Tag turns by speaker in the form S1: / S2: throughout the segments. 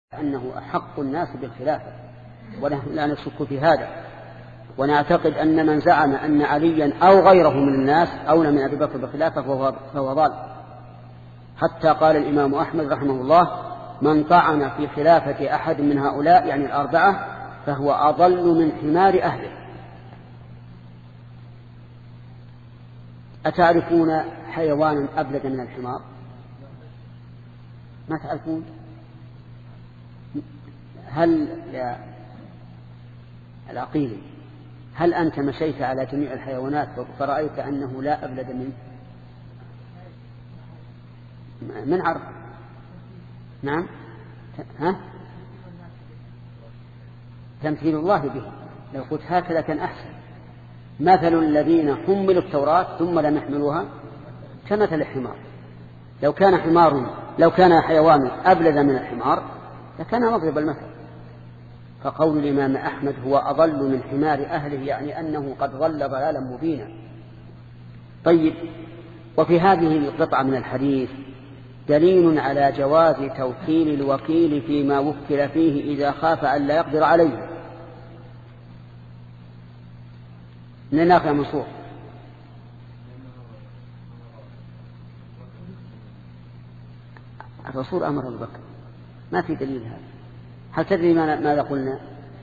S1: أنه أحق الناس بالخلافة، ونحن لا نشك في هذا، ونعتقد أن من زعم أن عليا أو غيره من الناس أولى من أبي بكر بالخلافة فهو ضال. حتى قال الإمام أحمد رحمه الله: من طعن في خلافة أحد من هؤلاء يعني الأربعة فهو أضل من حمار أهله. أتعرفون حيوانا أبلد من الحمار؟ ما تعرفون؟ هل يا العقيل هل أنت مشيت على جميع الحيوانات فرأيت أنه لا أبلد منه؟ من عرف؟ نعم. تمثيل الله به. لو قلت هكذا كان أحسن. مثل الذين حملوا التوراة ثم لم يحملوها كمثل الحمار. لو كان حيوان أبلد من الحمار لكان مضرب المثل. فقول الإمام أحمد هو أضل من حمار أهله يعني أنه قد ضل ضلالا مبينا. طيب، وفي هذه القطعة من الحديث دليل على جواز توكيل الوكيل فيما وكل فيه إذا خاف أن لا يقدر عليه. من ناقل منصور. الرسول أمر أبو بكر، ما في دليل هذا. هل تدري ماذا قلنا؟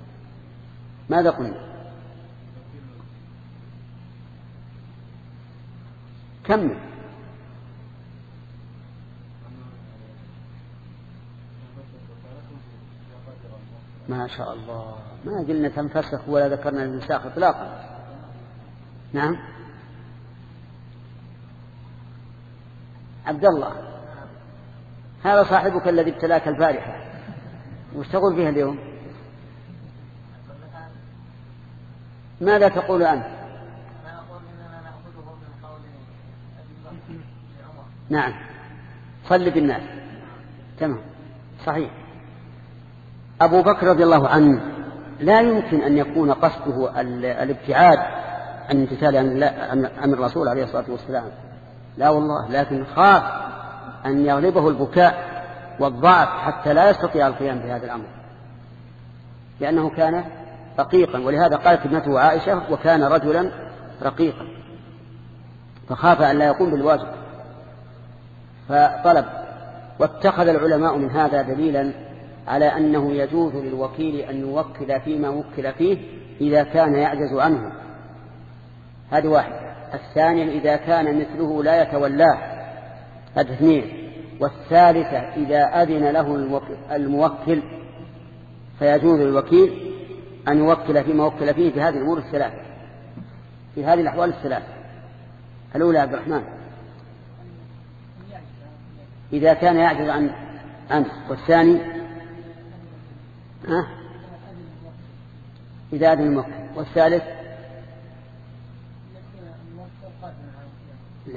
S1: كمل. ما شاء الله، ما قلنا تنفسخ ولا ذكرنا الانساخ اطلاقا. نعم. عبد الله، هذا صاحبك الذي ابتلاك البارحة، وش تقول فيها اليوم؟ ماذا تقول أنت؟ نعم، صل بالناس. تمام، صحيح. أبو بكر رضي الله عنه لا يمكن أن يكون قصده الابتعاد عن امتثال أمر الرسول عليه الصلاة والسلام، لا والله، لكن خاف أن يغلبه البكاء والضعف حتى لا يستطيع القيام بهذا الأمر، لأنه كان رقيقا. ولهذا قالت ابنته عائشة: وكان رجلا رقيقا، فخاف أن لا يقوم بالواجب فطلب. واتخذ العلماء من هذا دليلا على أنه يجوز للوكيل أن يوكل فيما وكل فيه إذا كان يعجز عنه. هذه واحدة. الثانية إذا كان مثله لا يتولاه. هذه اثنين. والثالثة إذا أذن له الموكل فيجوز للوكيل أن يوكل فيما وكل فيه في هذه الأمور الثلاثة، في هذه الأحوال الثلاثة. الأولى عبد الرحمن إذا كان يعجز عنه، والثاني إذا أذن الموكل، والثالث لا.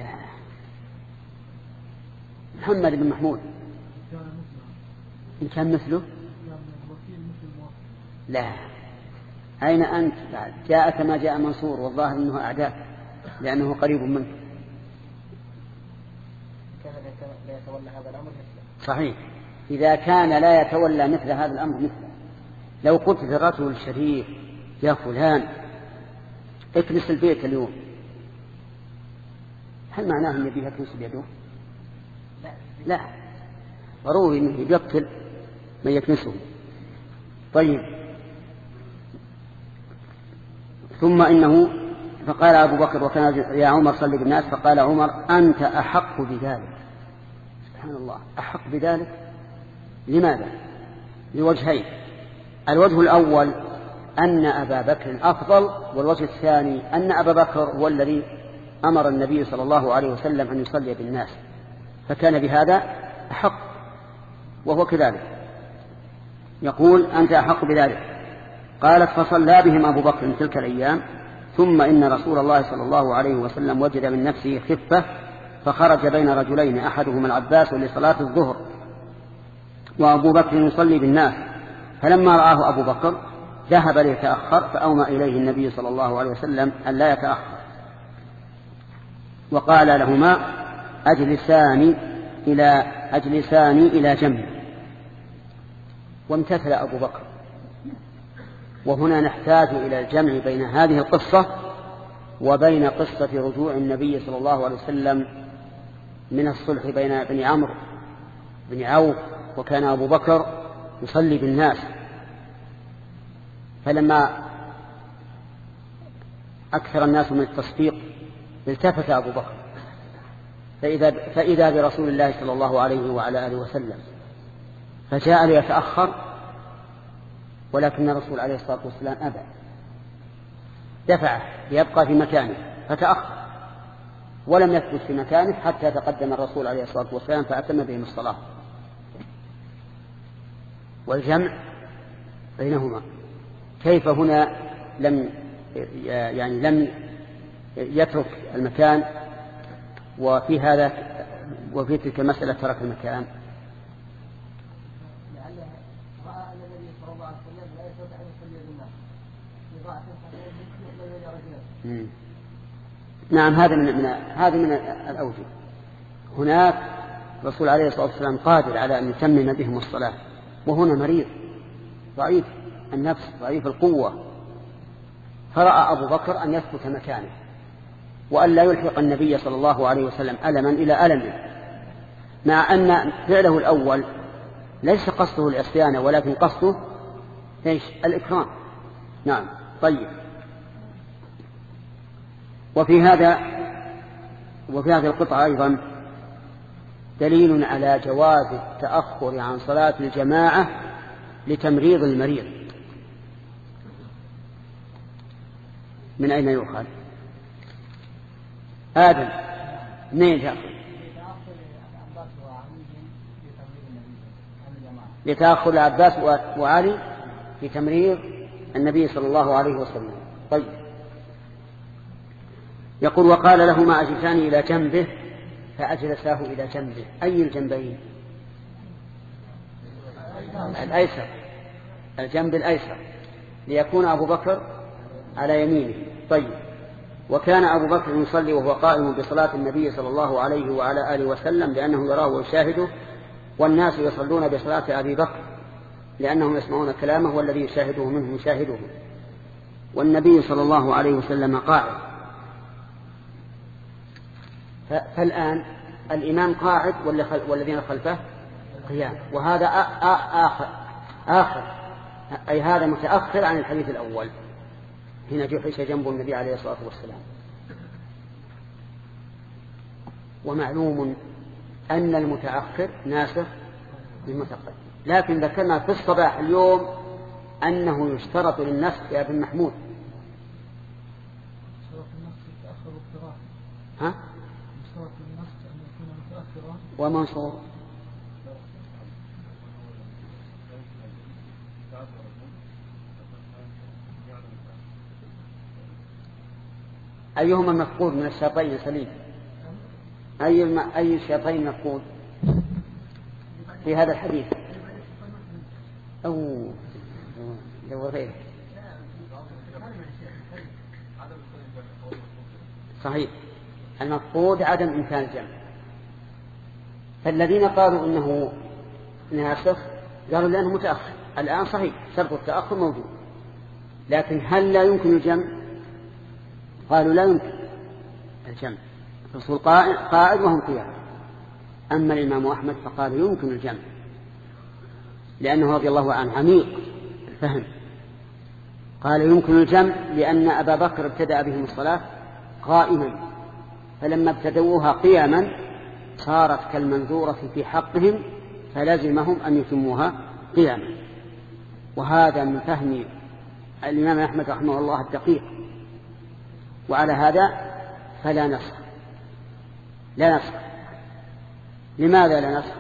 S1: محمد بن محمود إن كان مثله لا. أين أنت؟ جاءك ما جاء منصور، والظاهر أنه أعداك لأنه قريب منك. لا يتولى هذا الأمر مثله. صحيح، إذا كان لا يتولى مثل هذا الأمر مثله. لو قلت للرجل الشريف: يا فلان اكنس البيت اليوم، هل معناه أن يبيها كنس بيده؟ لا، ضروري أنه يقتل من يكنسه. طيب، ثم إنه فقال أبو بكر: وكان يا عمر صل بالناس. فقال عمر: أنت أحق بذلك. سبحان الله، أحق بذلك. لماذا؟ لوجهين. الوجه الأول أن أبا بكر أفضل، والوجه الثاني أن أبا بكر هو الذي أمر النبي صلى الله عليه وسلم أن يصلي بالناس، فكان بهذا أحق، وهو كذلك. يقول: أنت أحق بذلك. قالت: فصلى بهم أبو بكر تلك الأيام، ثم إن رسول الله صلى الله عليه وسلم وجد من نفسه خفة فخرج بين رجلين، أحدهما العباس لصلاة الظهر وأبو بكر يصلي بالناس، فلما رآه أبو بكر ذهب ليتأخر، فأومى إليه النبي صلى الله عليه وسلم أن لا يتأخر، وقال لهما: أجلسان إلى جنبه. وامتثل أبو بكر. وهنا نحتاج إلى الجمع بين هذه القصة وبين قصة رجوع النبي صلى الله عليه وسلم من الصلح بين بني عمرو بن عوف، وكان أبو بكر يصلي بالناس، فلما أكثر الناس من التصفيق التفت أبو بكر فإذا برسول الله صلى الله عليه وعلى آله وسلم، فجاء ليتأخر، ولكن الرسول عليه الصلاة والسلام أبى، دفعه ليبقى في مكانه فتأخر ولم يثبت في مكانه حتى تقدم الرسول عليه الصلاة والسلام فأتم بهم الصلاة. والجمع بينهما كيف هنا لم يترك المكان، وفي تلك المسألة ترك المكان؟ نعم، هذا من الأوجه. هناك الرسول عليه الصلاة والسلام قادر على أن يتمم بهم الصلاة، وهنا مريض ضعيف النفس ضعيف القوة، فرأى أبو بكر أن يثبت مكانه وأن لا يلحق النبي صلى الله عليه وسلم ألما إلى ألمه، مع أن فعله الأول ليس قصده العصيان ولكن قصده الإكرام. نعم. طيب. وفي هذه القطعة أيضا دليل على جواز التأخر عن صلاة الجماعة لتمريض المريض. من أين يؤخذ؟ آدم منين تأخذ؟ لتأخذ العباس وعلي في تمريض النبي صلى الله عليه وسلم. طيب. يقول: وقال لهما أجلسان إلى جنبه فأجلساه إلى جنبه. أي الجنبين؟ الأيسر، الجنب الأيسر، ليكون أبو بكر على يمينه. طيب. وكان أبو بكر يصلي وهو قائم بصلاة النبي صلى الله عليه وعلى آله وسلم لأنه يراه ويشاهده، والناس يصلون بصلاة أبي بكر لأنهم يسمعون كلامه والذي يشاهده منهم يشاهده، والنبي صلى الله عليه وسلم قاعد. فالآن الإمام قاعد والذين خلفه قيام، وهذا آخر أي هذا متأخر عن الحديث الأول هنا جحش جنب النبي عليه الصلاة والسلام. ومعلوم أن المتأخر ناسخ للمتقدم، لكن ذكرنا في الصباح اليوم أنه يشترط للنسخ يا ابن محمود. ها؟ ومنصور أيهما مفقود من الشرطين سليم؟ أي الشرطين مفقود في هذا الحديث؟ أو غيره؟ صحيح، المفقود عدم إمكان الجمع. فالذين قالوا إنه ناسخ قالوا لأنه متأخر. الآن صحيح شرط التأخر موجود، لكن هل لا يمكن الجمع؟ قالوا لا يمكن الجمع، الرسول قائد وهم قيام. أما الإمام أحمد فقال يمكن الجمع، لأنه رضي الله عنه عميق الفهم. قال يمكن الجمع لأن أبا بكر ابتدأ بهم الصلاة قائما، فلما ابتدوها قياما صارت كالمنذورة في حقهم فلزمهم أن يتموها قياما. وهذا من فهم الإمام أحمد رحمه الله الدقيق. وعلى هذا فلا نسخ، لا نسخ. لماذا لا نسخ؟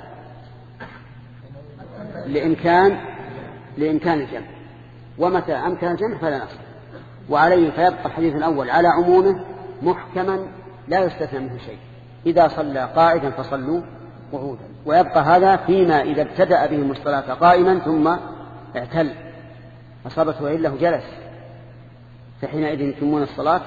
S1: لإمكان الجمع، ومتى أمكن الجمع فلا نسخ. وعليه فيبقى الحديث الأول على عمومه محكما لا يستثنى منه شيء. إذا صلى قاعدا فصلوا قعودا، ويبقى هذا فيما إذا ابتدأ بهم الصلاة قائما ثم اعتل أصابته وإلا جلس، فحينئذ يتمون الصلاة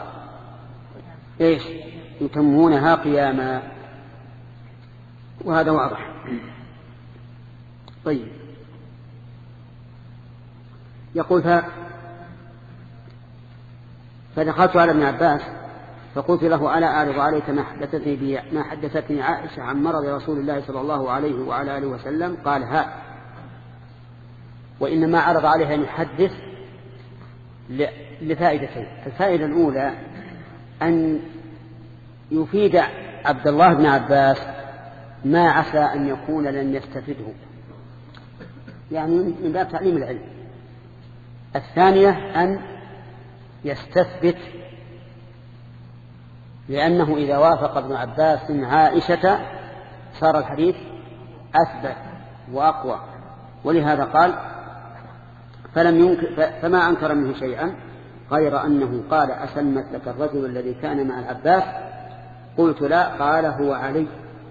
S1: يتمونها قياما، وهذا واضح. طيب. يقول فدخلت على ابن عباس فقلت له ألا أعرض عليك ما حدثتني عائشة عن مرض رسول الله صلى الله عليه وعلى آله وسلم؟ قال ها. وإنما عرض عليها أن يحدث لفائدتين. الفائدة الأولى أن يفيد عبد الله بن عباس ما عسى أن يكون لن يستفده، يعني من باب تعليم العلم. الثانية أن يستثبت، لأنه إذا وافق ابن عباس عائشة صار الحديث أثبت وأقوى. ولهذا قال فما أنكر منه شيئا غير أنه قال أسلمت لك الرجل الذي كان مع العباس؟ قلت لا. قال هو علي.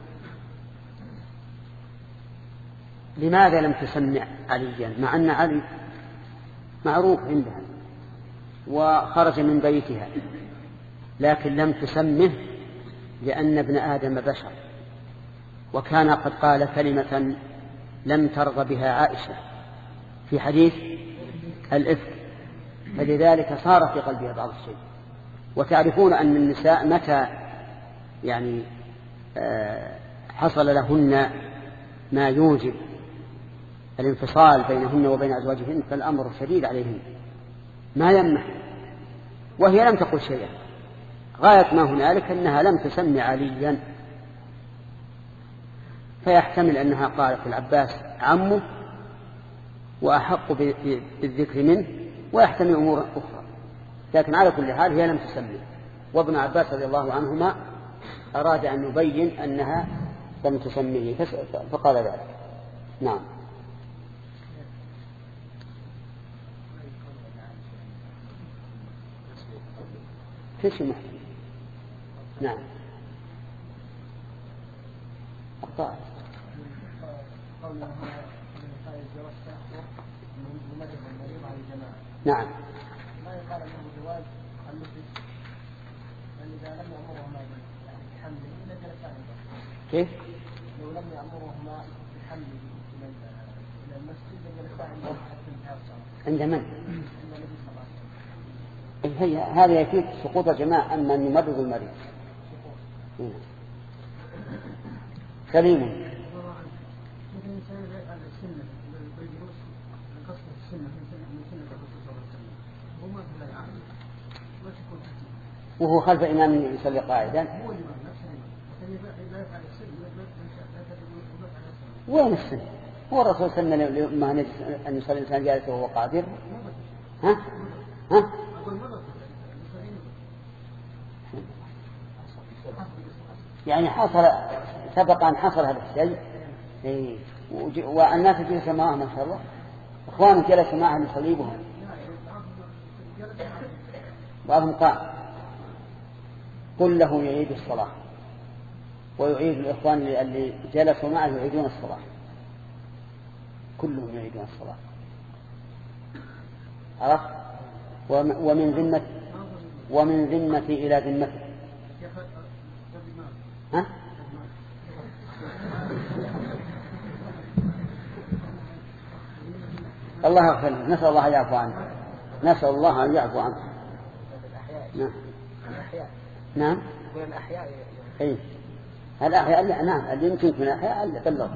S1: لماذا لم تسمع عليا مع أن علي معروف عندها وخرج من بيتها، لكن لم تسمه لأن ابن آدم بشر، وكان قد قال كلمة لم ترضى بها عائشة في حديث الإفك، فلذلك صار في قلبها بعض الشيء. وتعرفون أن النساء متى يعني حصل لهن ما يوجب الانفصال بينهن وبين أزواجهن فالأمر شديد عليهن ما يمنح، وهي لم تقل شيئا. غاية ما هنالك أنها لم تسمي عليا، فيحتمل أنها قالت العباس عمه وأحق بالذكر منه، ويحتمل أمور أخرى، لكن على كل حال هي لم تسمي. وابن عباس رضي الله عنهما أراد أن يبين أنها لم تسميه فقال ذلك. نعم. فيش محتمل. نعم. أخطأ. نعم.
S2: ما يقال أنه جواز المسجد لأن إذا لم يأمرهما بحمل إلا جلسان.
S1: كيف؟
S2: لو لم يأمرهما بحمل إلى المسجد لجلسان
S1: عند من؟ هذا يفيد سقوط الجماعة أما أن يمرض المريض. سليم. وهو خلف إمام يصلي قاعدا. وين السن؟ هو الرسول سن لما أن يصلي الإنسان جالس وهو قادر. ها؟ يعني سبق أن حصل هذا الشيء. والناس جلسوا معه ما شاء الله، إخوانهم جلسوا معه يصليبهم، بعضهم قال قل له يعيد الصلاة، ويعيد الإخوان اللي جلسوا معه يعيدون الصلاة، كلهم يعيدون الصلاة. عرفت؟ ومن ذمة إلى ذمته. ها؟ الله يغفر له، نسأل الله يعفو عنه، نسأل الله أن يعفو عنه. نعم. نعم.
S2: الأحياء.
S1: إيه. الأحياء نعم، اللي يمكن من الأحياء اللي بلغ.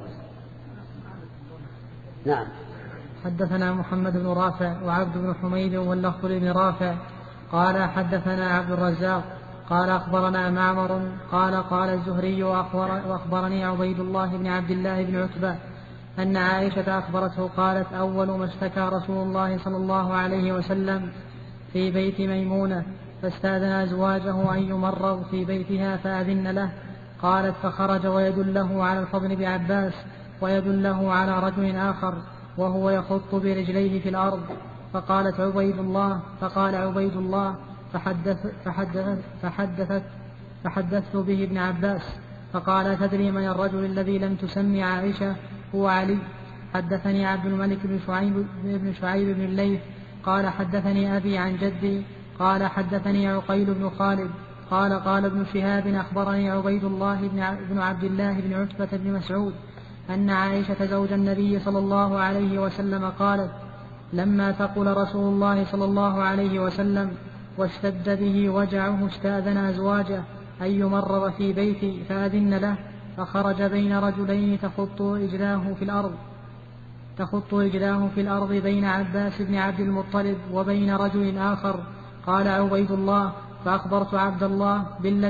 S1: نعم.
S3: حدثنا محمد بن رافع وعبد بن حميد واللفظ بن رافع قال حدثنا عبد الرزاق قال أخبرنا معمر قال الزهري وأخبرني عبيد الله بن عبد الله بن عتبة أن عائشة أخبرته قالت أول ما اشتكى رسول الله صلى الله عليه وسلم في بيت ميمونة فاستأذن أزواجه أن يمرض في بيتها فأذن له. قالت فخرج ويدله على الفضل بعباس ويدله على رجل آخر وهو يخط برجليه في الأرض. فقال عبيد الله فحدثت به ابن عباس فقال تدري من الرجل الذي لم تسمي عائشة؟ هو علي. حدثني عبد الملك بن شعيب بن الليث قال حدثني أبي عن جدي قال حدثني عقيل بن خالد قال ابن شهاب أخبرني عبيد الله بن عبد الله بن عتبة بن مسعود أن عائشة زوج النبي صلى الله عليه وسلم قالت لما ثقل رسول الله صلى الله عليه وسلم واشتد به وجعه استأذن أزواجه أن يمرض في بيتي فأذن له، فخرج بين رجلين تخط رجلاه في الأرض بين عباس بن عبد المطلب وبين رجل آخر. قال عبيد الله: فأخبرت عبد الله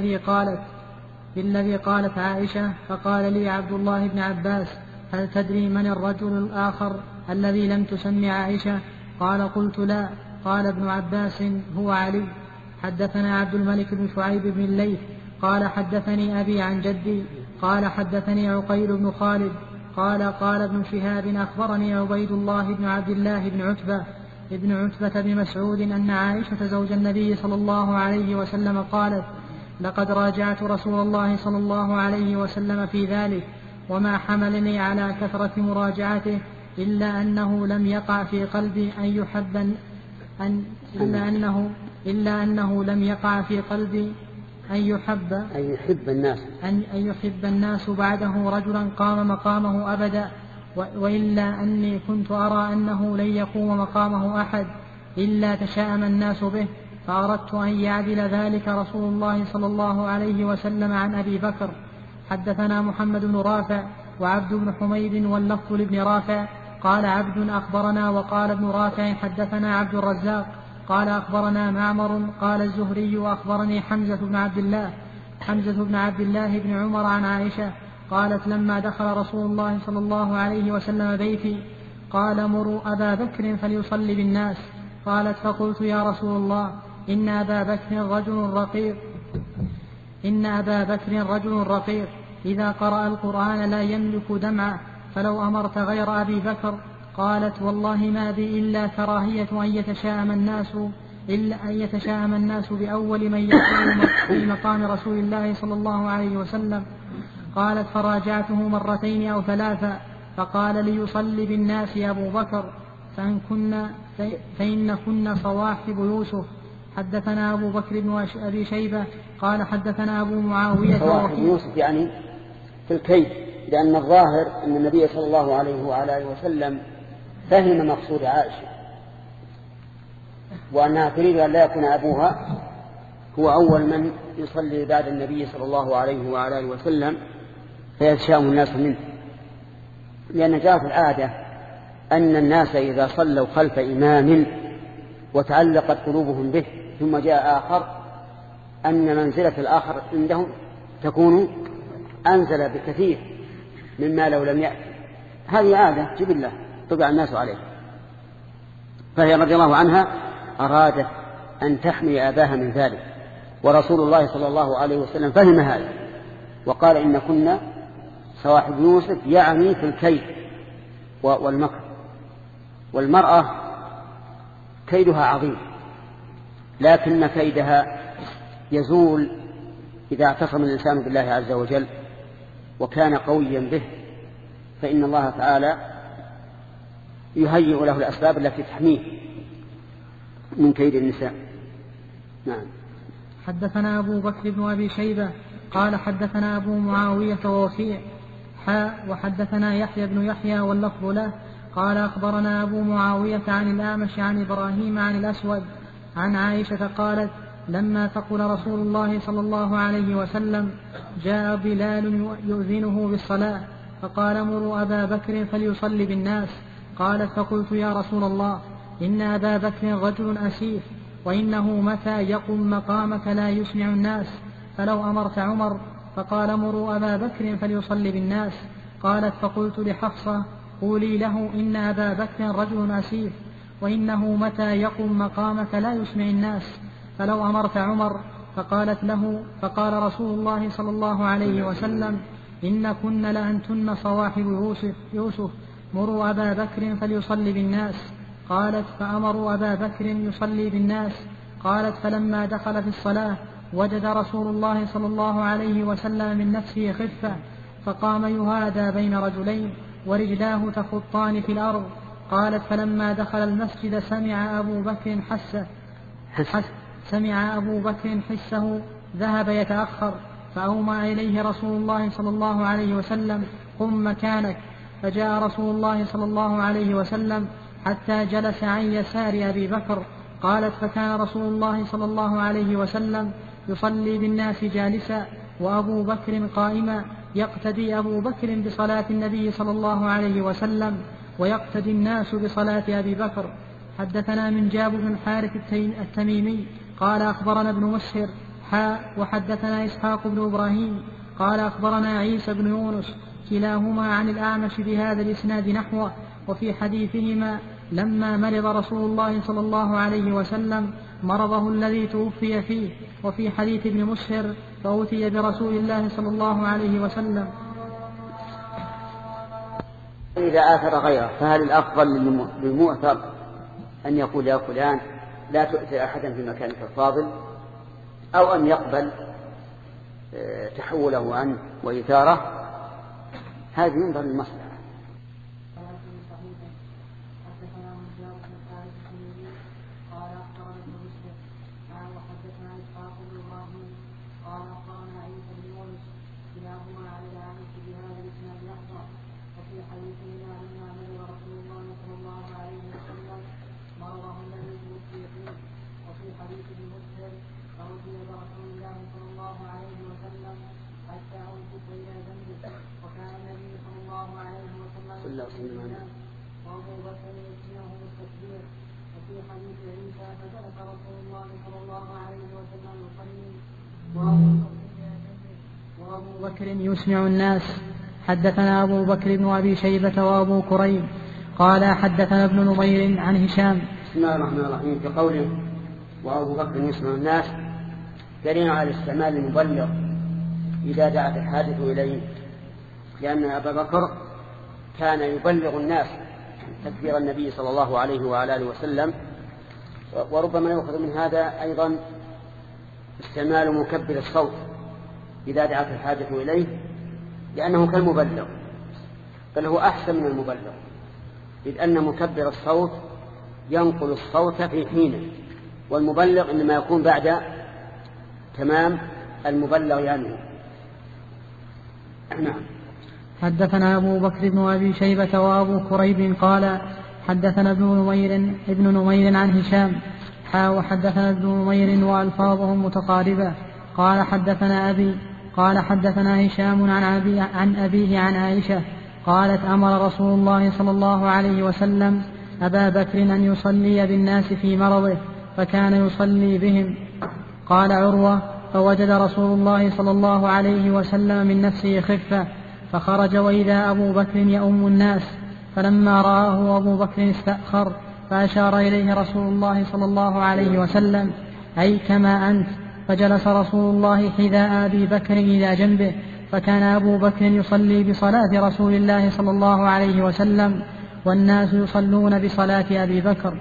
S3: بالذي قالت عائشة، فقال لي عبد الله بن عباس: هل تدري من الرجل الآخر الذي لم تسم عائشة؟ قال: قلت لا. قال ابن عباس: هو علي. حدثنا عبد الملك بن شعيب بن الليث قال حدثني أبي عن جدي قال حدثني عقيل بن خالد قال ابن شهاب أخبرني عبيد الله بن عبد الله بن عتبة بن مسعود أن عائشة زوج النبي صلى الله عليه وسلم قالت: لقد راجعت رسول الله صلى الله عليه وسلم في ذلك، وما حملني على كثرة مراجعته إلا أنه لم يقع في قلبي أن يحب الناس بعده رجلا قام مقامه أبدا، وإلا أني كنت أرى أنه لن يقوم مقامه أحد إلا تشاءم الناس به، فأردت أن يعدل ذلك رسول الله صلى الله عليه وسلم عن أبي بكر. حدثنا محمد بن رافع وعبد بن حميد واللفظ لابن رافع قال عبد أخبرنا، وقال ابن رافع حدثنا عبد الرزاق قال أخبرنا معمر قال الزهري وأخبرني حمزة بن عبد الله بن عمر عن عائشة قالت: لما دخل رسول الله صلى الله عليه وسلم بيتي قال: مروا أبا بكر فليصلي بالناس. قالت: فقلت: يا رسول الله، إن أبا بكر رجل رقيق إذا قرأ القرآن لا يملك دمعه، فلو أمرت غير أبي بكر. قالت: والله ما بي إلا كراهية أن يتشاءم الناس بأول من يقوم في مقام رسول الله صلى الله عليه وسلم. قالت: فراجعته مرتين أو ثلاثا، فقال: ليصلي بالناس أبو بكر فإن كن صواحب يوسف. حدثنا أبو بكر بن أبي شيبة قال حدثنا أبو معاوية
S1: صواحب يوسف يعني في الكيد، لأن الظاهر أن النبي صلى الله عليه وعلى آله وسلم فهم مقصود عائشة، وأنها تريد أن لا يكون أبوها هو أول من يصلي بعد النبي صلى الله عليه وعلى آله وسلم فيتشاءم الناس منه، لأن جاءت العادة أن الناس إذا صلوا خلف إمام وتعلقت قلوبهم به ثم جاء آخر أن منزلة الآخر عندهم تكون أنزل بكثير مما لو لم يأتي. هذه عادة جبلة طبع الناس عليه، فهي رضي الله عنها أرادت أن تحمي أباها من ذلك، ورسول الله صلى الله عليه وسلم فهم هذا وقال: إن كنا صواحب يوسف، يعني في الكيد والمكر. والمرأة كيدها عظيم، لكن كيدها يزول إذا اعتصم الإنسان بالله عز وجل وكان قويا به، فإن الله تعالى يهيئ له الأسباب التي تحميه من كيد النساء. نعم.
S3: حدثنا أبو بكر بن أبي شيبة قال حدثنا أبو معاوية ووكيع وحدثنا يحيى بن يحيى واللفظ له قال أخبرنا أبو معاوية عن الأعمش عن إبراهيم عن الأسود عن عائشة قالت: لما ثقل رسول الله صلى الله عليه وسلم جاء بلال يؤذنه بالصلاة، فقال: مروا أبا بكر فليصلي بالناس. قالت: فقلت: يا رسول الله، إن أبا بكر رجل أسيف، وإنه متى يقم مقامك لا يسمع الناس، فلو أمرت عمر. فقال: مروا أبا بكر فليصلي بالناس. قالت: فقلت لحفصة: قولي له إن أبا بكر رجل أسيف، وإنه متى يقم مقامك لا يسمع الناس، فلو أمرت عمر. فقالت له: فقال رسول الله صلى الله عليه وسلم: إن كن لأنتن صواحب يوسف، مروا أبا بكر فليصلي بالناس. قالت: فأمروا أبا بكر يصلي بالناس. قالت: فلما دخل في الصلاة وجد رسول الله صلى الله عليه وسلم من نفسه خفة، فقام يهادى بين رجلين ورجلاه تخطان في الأرض. قالت: فلما دخل المسجد سمع أبو بكر حسه ذهب يتأخر، فأومى إليه رسول الله صلى الله عليه وسلم: قم مكانك. فجاء رسول الله صلى الله عليه وسلم حتى جلس عن يسار أبي بكر. قالت فكان رسول الله صلى الله عليه وسلم يصلي بالناس جالسا وأبو بكر قائما، يقتدي أبو بكر بصلاة النبي صلى الله عليه وسلم ويقتدي الناس بصلاة أبي بكر. حدثنا من جابر بن الحارث التميمي قال أخبرنا ابن مسهر وحدثنا إسحاق بن إبراهيم قال أخبرنا عيسى بن يونس كلاهما عن الأعمش بهذا الإسناد نحوه. وفي حديثهما لما مرض رسول الله صلى الله عليه وسلم مرضه الذي توفي فيه. وفي حديث ابن مسهر فأوتي برسول الله صلى الله عليه وسلم.
S1: إذا آثر غيره فهل الأفضل للمؤثر أن يقول يا فلان لا تؤثر أحدا في مكانك الفاضل، أو أن يقبل تحوله عنه وإثاره؟ هذه ينظر للمصلحة.
S3: وأبو بكر يسمع الناس. حدثنا أبو بكر بن أبي شيبة وأبو كريب قال حدثنا ابن نمير عن هشام.
S1: بسم الله الرحمن الرحيم. في قوله وأبو بكر يسمع الناس دليل على استعمال المبلغ إذا دعت الحاجة إليه، لأن أبا بكر كان يبلغ الناس تكبير النبي صلى الله عليه وعلى آله وسلم. وربما يؤخذ من هذا أيضا استعمال مكبر الصوت إذا دعت الحاجة إليه، لأنه كالمبلغ، بل هو أحسن من المبلغ، إذ أن مكبر الصوت ينقل الصوت في حينه، والمبلغ إنما يكون بعد تمام المبلغ عنه. نعم.
S3: حدثنا أبو بكر بن أبي شيبة وأبو كريب قال حدثنا ابن نمير عن هشام وحدثنا ابن نمير وألفاظهم متقاربة قال حدثنا أبي قال حدثنا هشام عن أبيه عن عائشة قالت أمر رسول الله صلى الله عليه وسلم أبا بكر أن يصلي بالناس في مرضه فكان يصلي بهم. قال عروة فوجد رسول الله صلى الله عليه وسلم من نفسه خفة فخرج وإذا أبو بكر يؤم الناس، فلما رآه أبو بكر استأخر فأشار إليه رسول الله صلى الله عليه وسلم أي كما أنت، فجلس رسول الله حذاء أبي بكر إلى جنبه، فكان أبو بكر يصلي بصلاة رسول الله صلى الله عليه وسلم والناس يصلون بصلاة أبي بكر.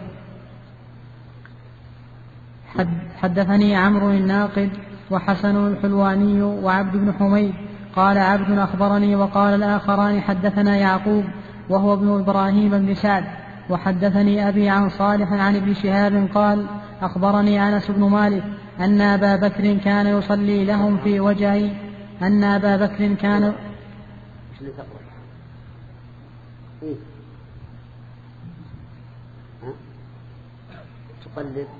S3: حدثني عمرو الناقد وحسن الحلواني وعبد بن حميد قال عبد أخبرني وقال الآخران حدثنا يعقوب وهو ابن إبراهيم بن سعد وحدثني أبي عن صالح عن ابن شهاب قال أخبرني أنس بن مالك أن أبا بكر كان يصلي لهم في وجهه أن أبا بكر كان
S1: تقلد.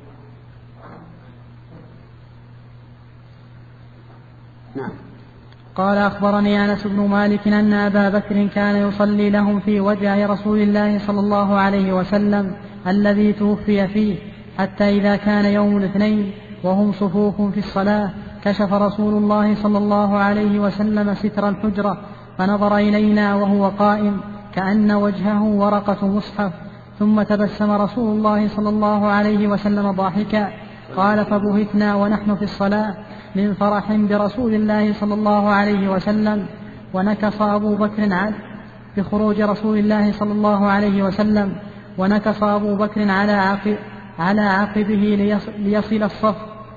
S1: نعم.
S3: قال أخبرني أنس بن مالك أن أبا بكر كان يصلي لهم في وجه رسول الله صلى الله عليه وسلم الذي توفي فيه، حتى إذا كان يوم الاثنين وهم صفوف في الصلاة كشف رسول الله صلى الله عليه وسلم ستر الحجرة فنظر إلينا وهو قائم كأن وجهه ورقة مصحف، ثم تبسم رسول الله صلى الله عليه وسلم ضاحكا. قال فبهتنا ونحن في الصلاة من فرح برسول الله صلى الله عليه وسلم، ونكص أبو بكر بخروج رسول الله صلى الله عليه وسلم، ونكص أبو بكر على عقبه ليصل الصف،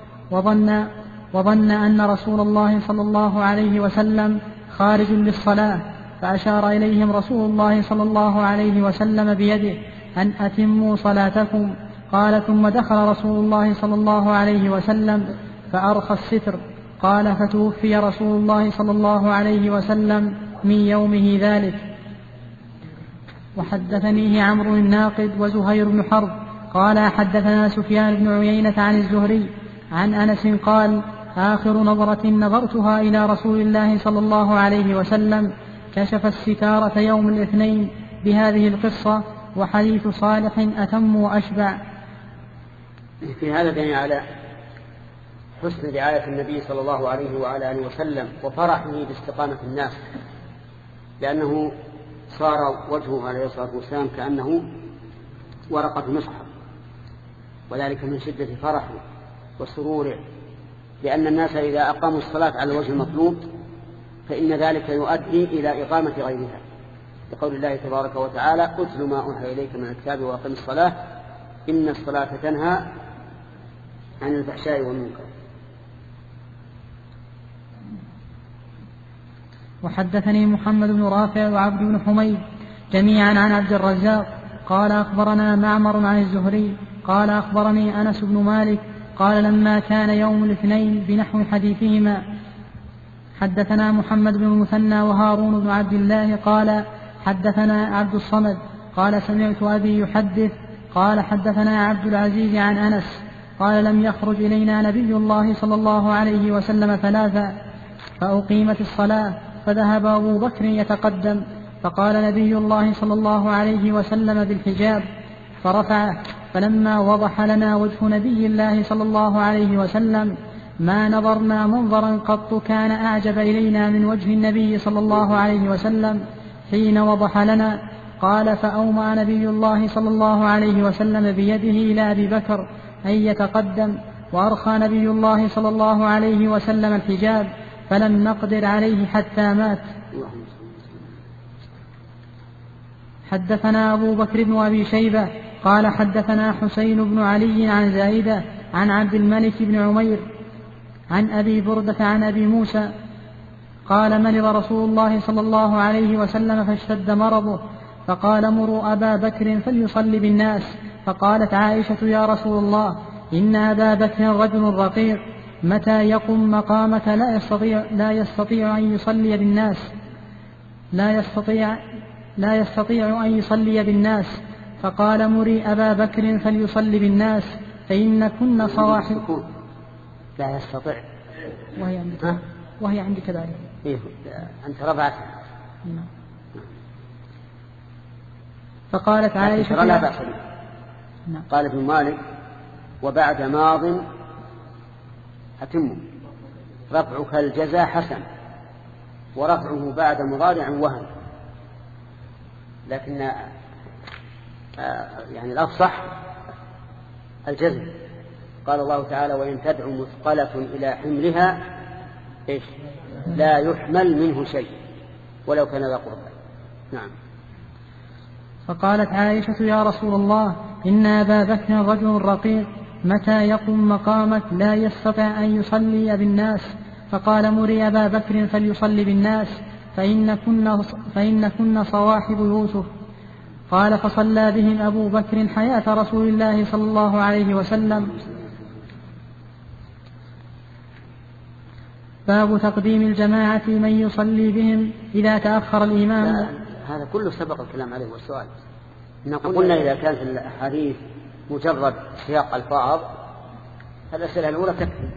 S3: وظن أن رسول الله صلى الله عليه وسلم خارج للصلاة، فأشار إليهم رسول الله صلى الله عليه وسلم بيده أن أتموا صلاتكم. قال ثم دخل رسول الله صلى الله عليه وسلم فأرخى الستر. قال فتوفي رسول الله صلى الله عليه وسلم من يومه ذلك. وحدثنيه عمرو الناقد وزهير بن حرب قال حدثنا سفيان بن عيينة عن الزهري عن أنس قال آخر نظرة نظرتها إلى رسول الله صلى الله عليه وسلم كشف الستارة يوم الاثنين بهذه القصة، وحديث صالح أتم وأشبع.
S1: في هذا دليل على حسن رعاية النبي صلى الله عليه وعلى آله وسلم وفرحه باستقامة الناس، لأنه صار وجهه عليه الصلاة والسلام كأنه ورقة مصحف، وذلك من شدة فرحه وسروره، لأن الناس إذا أقاموا الصلاة على الوجه المطلوب فإن ذلك يؤدي إلى إقامة غيرها، لقول الله تبارك وتعالى أتل ما أوحي إليك من الكتاب وأقم الصلاة إن الصلاة تنهى عن الفحشاء والمنكر.
S3: وحدثني محمد بن رافع وعبد بن حميد جميعا عن عبد الرزاق قال أخبرنا معمر عن الزهري قال أخبرني أنس بن مالك قال لما كان يوم الاثنين بنحو حديثهما حدثنا محمد بن المثنى وهارون بن عبد الله قال حدثنا عبد الصمد قال سمعت أبي يحدث قال حدثنا عبد العزيز عن أنس قال لم يخرج إلينا نبي الله صلى الله عليه وسلم ثلاثا فأقيمت الصلاة فذهب أبو بكر يتقدم فقال نبي الله صلى الله عليه وسلم بالحجاب فرفعه، فلما وضح لنا وجه نبي الله صلى الله عليه وسلم ما نظرنا منظرا قط كان أعجب إلينا من وجه النبي صلى الله عليه وسلم حين وضح لنا. قال فأومأ نبي الله صلى الله عليه وسلم بيده إلى أبي بكر أن يتقدم، وأرخى نبي الله صلى الله عليه وسلم الحجاب فلم نقدر عليه حتى مات. حدثنا أبو بكر بن أبي شيبة قال حدثنا حسين بن علي عن زائدة عن عبد الملك بن عمير عن أبي بردة عن أبي موسى قال مرض رسول الله صلى الله عليه وسلم فاشتد مرضه فقال مروا أبا بكر فليصلي بالناس، فقالت عائشة يا رسول الله إن أبا بكر رجل رقيق متى يقم مقامك لا يستطيع أن يصلي بالناس أن يصلي بالناس، فقال مري أبا بكر فليصلي بالناس فإن كن صواحب
S1: لا يستطيع
S3: وهي عندي كذلك.
S1: إيه أنت رفعتها.
S3: فقالت عائشة
S1: لا بأس به. قال ابن مالك وبعد ماض أتم رفعك الجزاء حسن ورفعه بعد مضارع وهن، لكن يعني الأفصح الجزم. قال الله تعالى وإن تدعو مثقلة إلى حملها إيش لا يحمل منه شيء ولو كان ذا قربى. نعم.
S3: فقالت عائشة يا رسول الله إن أبا بكر رجل رقيق متى يقوم مقامك لا يستطيع أن يصلي بالناس، فقال مري أبا بكر فليصلي بالناس فإن كن صواحب يوسف. قال فصلى بهم أبو بكر حياة رسول الله صلى الله عليه وسلم. باب تقديم الجماعة من يصلي بهم إذا تأخر الإمام.
S1: هذا كله سبق الكلام عليه والسؤال. قلنا إذا كانت الحديث مجرد سياق الفاظ الأسئلة الأولى تكفي.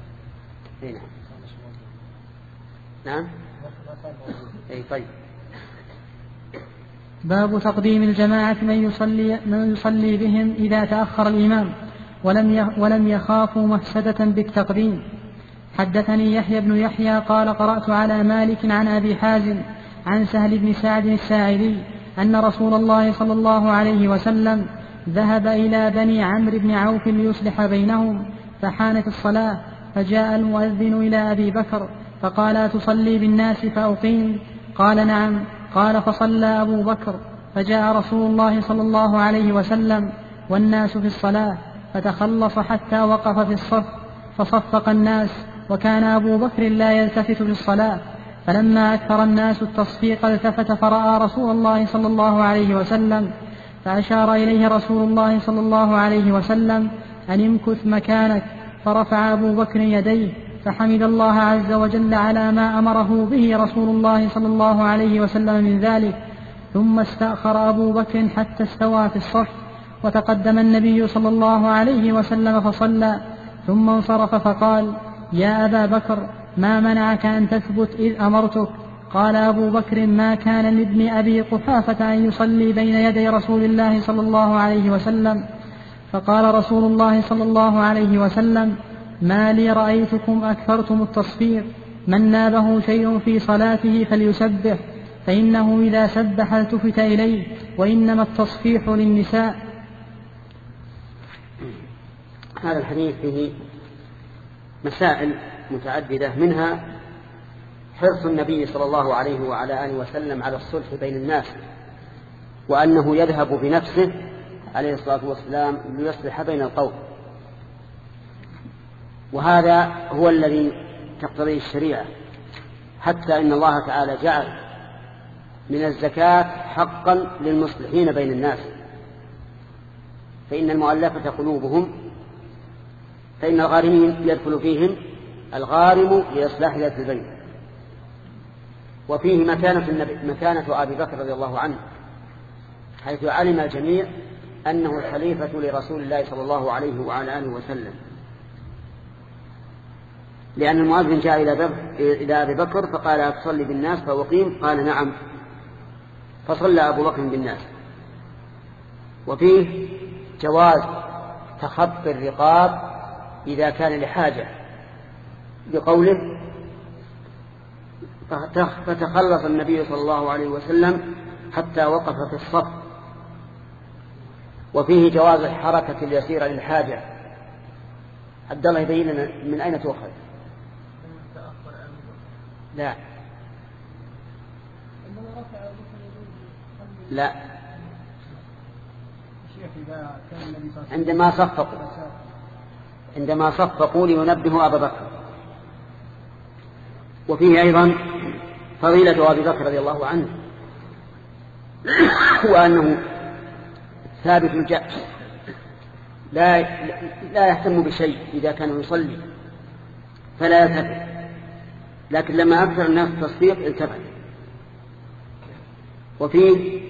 S1: نعم. طيب.
S3: باب تقديم الجماعة من يصلي بهم إذا تأخر الإمام ولم يخافوا مفسدة بالتقديم. حدثني يحيى بن يحيى قال قرأت على مالك عن أبي حازم عن سهل بن سعد الساعدي أن رسول الله صلى الله عليه وسلم ذهب إلى بني عمرو بن عوف ليصلح بينهم، فحانت الصلاة فجاء المؤذن إلى أبي بكر فقال أتصلي بالناس فأقيم؟ قال نعم. قال فصلى أبو بكر فجاء رسول الله صلى الله عليه وسلم والناس في الصلاة فتخلص حتى وقف في الصف فصفق الناس، وكان أبو بكر لا يلتفت في الصلاة، فلما أكثر الناس التصفيق التفت فرأى رسول الله صلى الله عليه وسلم فأشار إليه رسول الله صلى الله عليه وسلم أن امكث مكانك، فرفع أبو بكر يديه فحمد الله عز وجل على ما أمره به رسول الله صلى الله عليه وسلم من ذلك، ثم استأخر أبو بكر حتى استوى في الصف، وتقدم النبي صلى الله عليه وسلم فصلى، ثم انصرف فقال: يا أبا بكر، ما منعك أن تثبت إذ أمرتك؟ قال أبو بكر: ما كان لابن أبي قحافة أن يصلي بين يدي رسول الله صلى الله عليه وسلم. فقال رسول الله صلى الله عليه وسلم: ما لي رأيتكم أكثرتم التصفير، من نابه شيء في صلاته فليسبح، فإنه إذا سبح التفت إليه، وإنما التصفيح للنساء.
S1: هذا الحديث فيه مسائل متعددة، منها حرص النبي صلى الله عليه وعلى آله وسلم على الصلح بين الناس، وأنه يذهب بنفسه عليه الصلاة والسلام ليصلح بين القوم، وهذا هو الذي تقتضيه الشريعة، حتى إن الله تعالى جعل من الزكاة حقا للمصلحين بين الناس، فإن المؤلفة قلوبهم، فإن الغارمين يدخل فيهم الغارم لإصلاح ذات البين. وفيه مكانة أبي بكر رضي الله عنه، حيث علم الجميع أنه الخليفة لرسول الله صلى الله عليه وعلى آله وسلم، لأن المؤذن جاء إلى أبي بكر فقال: أتصلي بالناس فأقيم؟ قال: نعم. فصلى أبو بكر بالناس. وفيه جواز تخطي الرقاب إذا كان لحاجة، بقوله: فتخلص النبي صلى الله عليه وسلم حتى وقف في الصف. وفيه جواز الحركة اليسيرة للحاجة. عبد الله يبين لنا من أين تؤخذ؟ لا لا، عندما صفقوا لينبهوا أبا بكر. وفيه أيضا فضيلة أبي بكر رضي الله عنه، وأنه ثابت الجأش، لا يهتم بشيء إذا كان يصلي فلا يلتفت، لكن لما أكثر الناس التصفيق التفت. وفيه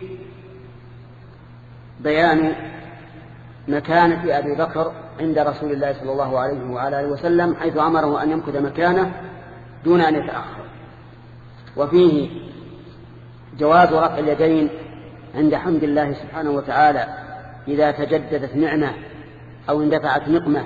S1: بيان مكانة أبي بكر عند رسول الله صلى الله عليه وعلى آله وسلم، حيث أمره أن يمكث مكانه دون أن يتأخر. وفيه جواز رفع اليدين عند حمد الله سبحانه وتعالى إذا تجددت نعمة أو اندفعت نقمة،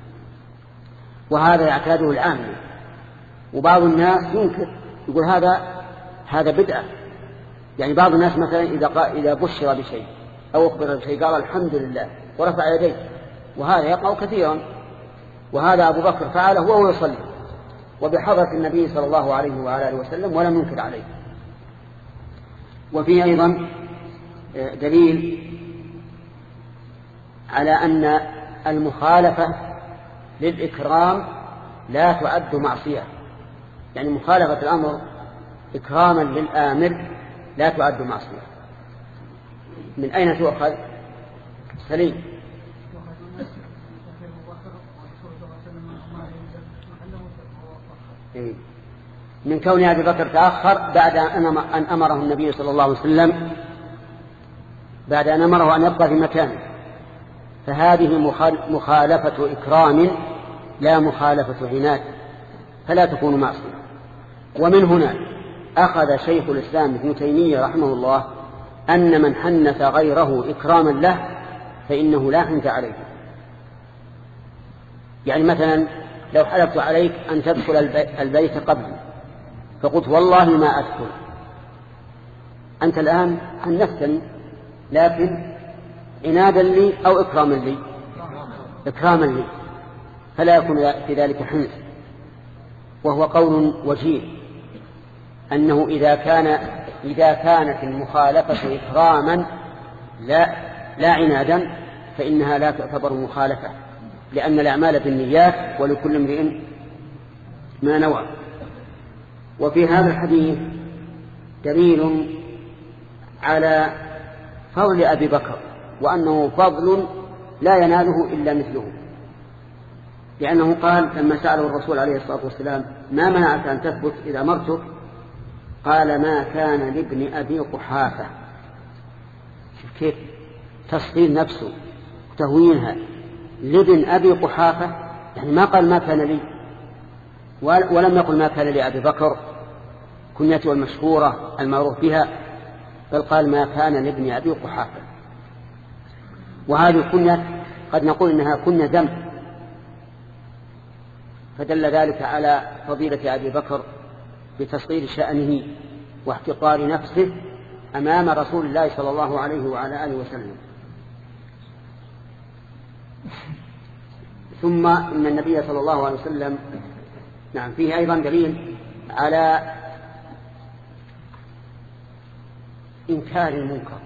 S1: وهذا يعتاده العامة. وبعض الناس ينكر، يقول هذا بدعة. يعني بعض الناس مثلا إذا بشر بشيء أو أخبر بشيء قال الحمد لله ورفع يديه، وهذا يقع كثيرا، وهذا أبو بكر فعله وهو يصلي وبحضرة النبي صلى الله عليه وعلى آله وسلم ولم ينكر عليه. وفيه أيضا دليل على أن المخالفة للإكرام لا تعد معصية، يعني مخالفة الأمر إكراما للآمر لا تعد معصية. من أين تؤخذ؟ سليم. من كون أبي بكر تأخر بعد أن أمره النبي صلى الله عليه وسلم، بعد أن أمره أن يبقى في مكانه، فهذه مخالفة إكرام لا مخالفة عناد، فلا تكون معصية. ومن هنا أخذ شيخ الإسلام ابن تيمية رحمه الله أن من حنث غيره إكراما له فإنه لا حنث عليه. يعني مثلا لو حلفت عليك أن تدخل البيت قبلي فقلت والله ما أدخل، أنت الآن حنفتني، لكن عنادا لي أو إكراما لي؟ إكراما لي، فلا يكون في ذلك حنث. وهو قول وجيه أنه إذا كانت المخالفة إكراما لا عنادا فإنها لا تعتبر مخالفة، لأن الأعمال بالنيات ولكل امرئ ما نوى. وفي هذا الحديث دليل على فضل أبي بكر، وأنه فضل لا يناله إلا مثله، لأنه قال لما سأله الرسول عليه الصلاة والسلام ما منعك أن تثبت إذا أمرتك؟ قال ما كان لابن أبي قحافة كيف تصغير نفسه وتهوينها لابن أبي قحافة، يعني ما قال ما كان لي، ولم يقل ما كان لأبي بكر كنيته المشهورة المعروف بها، بل قال ما كان لابن أبي قحافة. وهذه الكنية قد نقول إنها كنية ذم، فدل ذلك على فضيلة أبي بكر بتصغير شأنه واحتقار نفسه أمام رسول الله صلى الله عليه وعلى آله وسلم. ثم إن النبي صلى الله عليه وسلم نعم فيه أيضا دليل على إنكار المنكر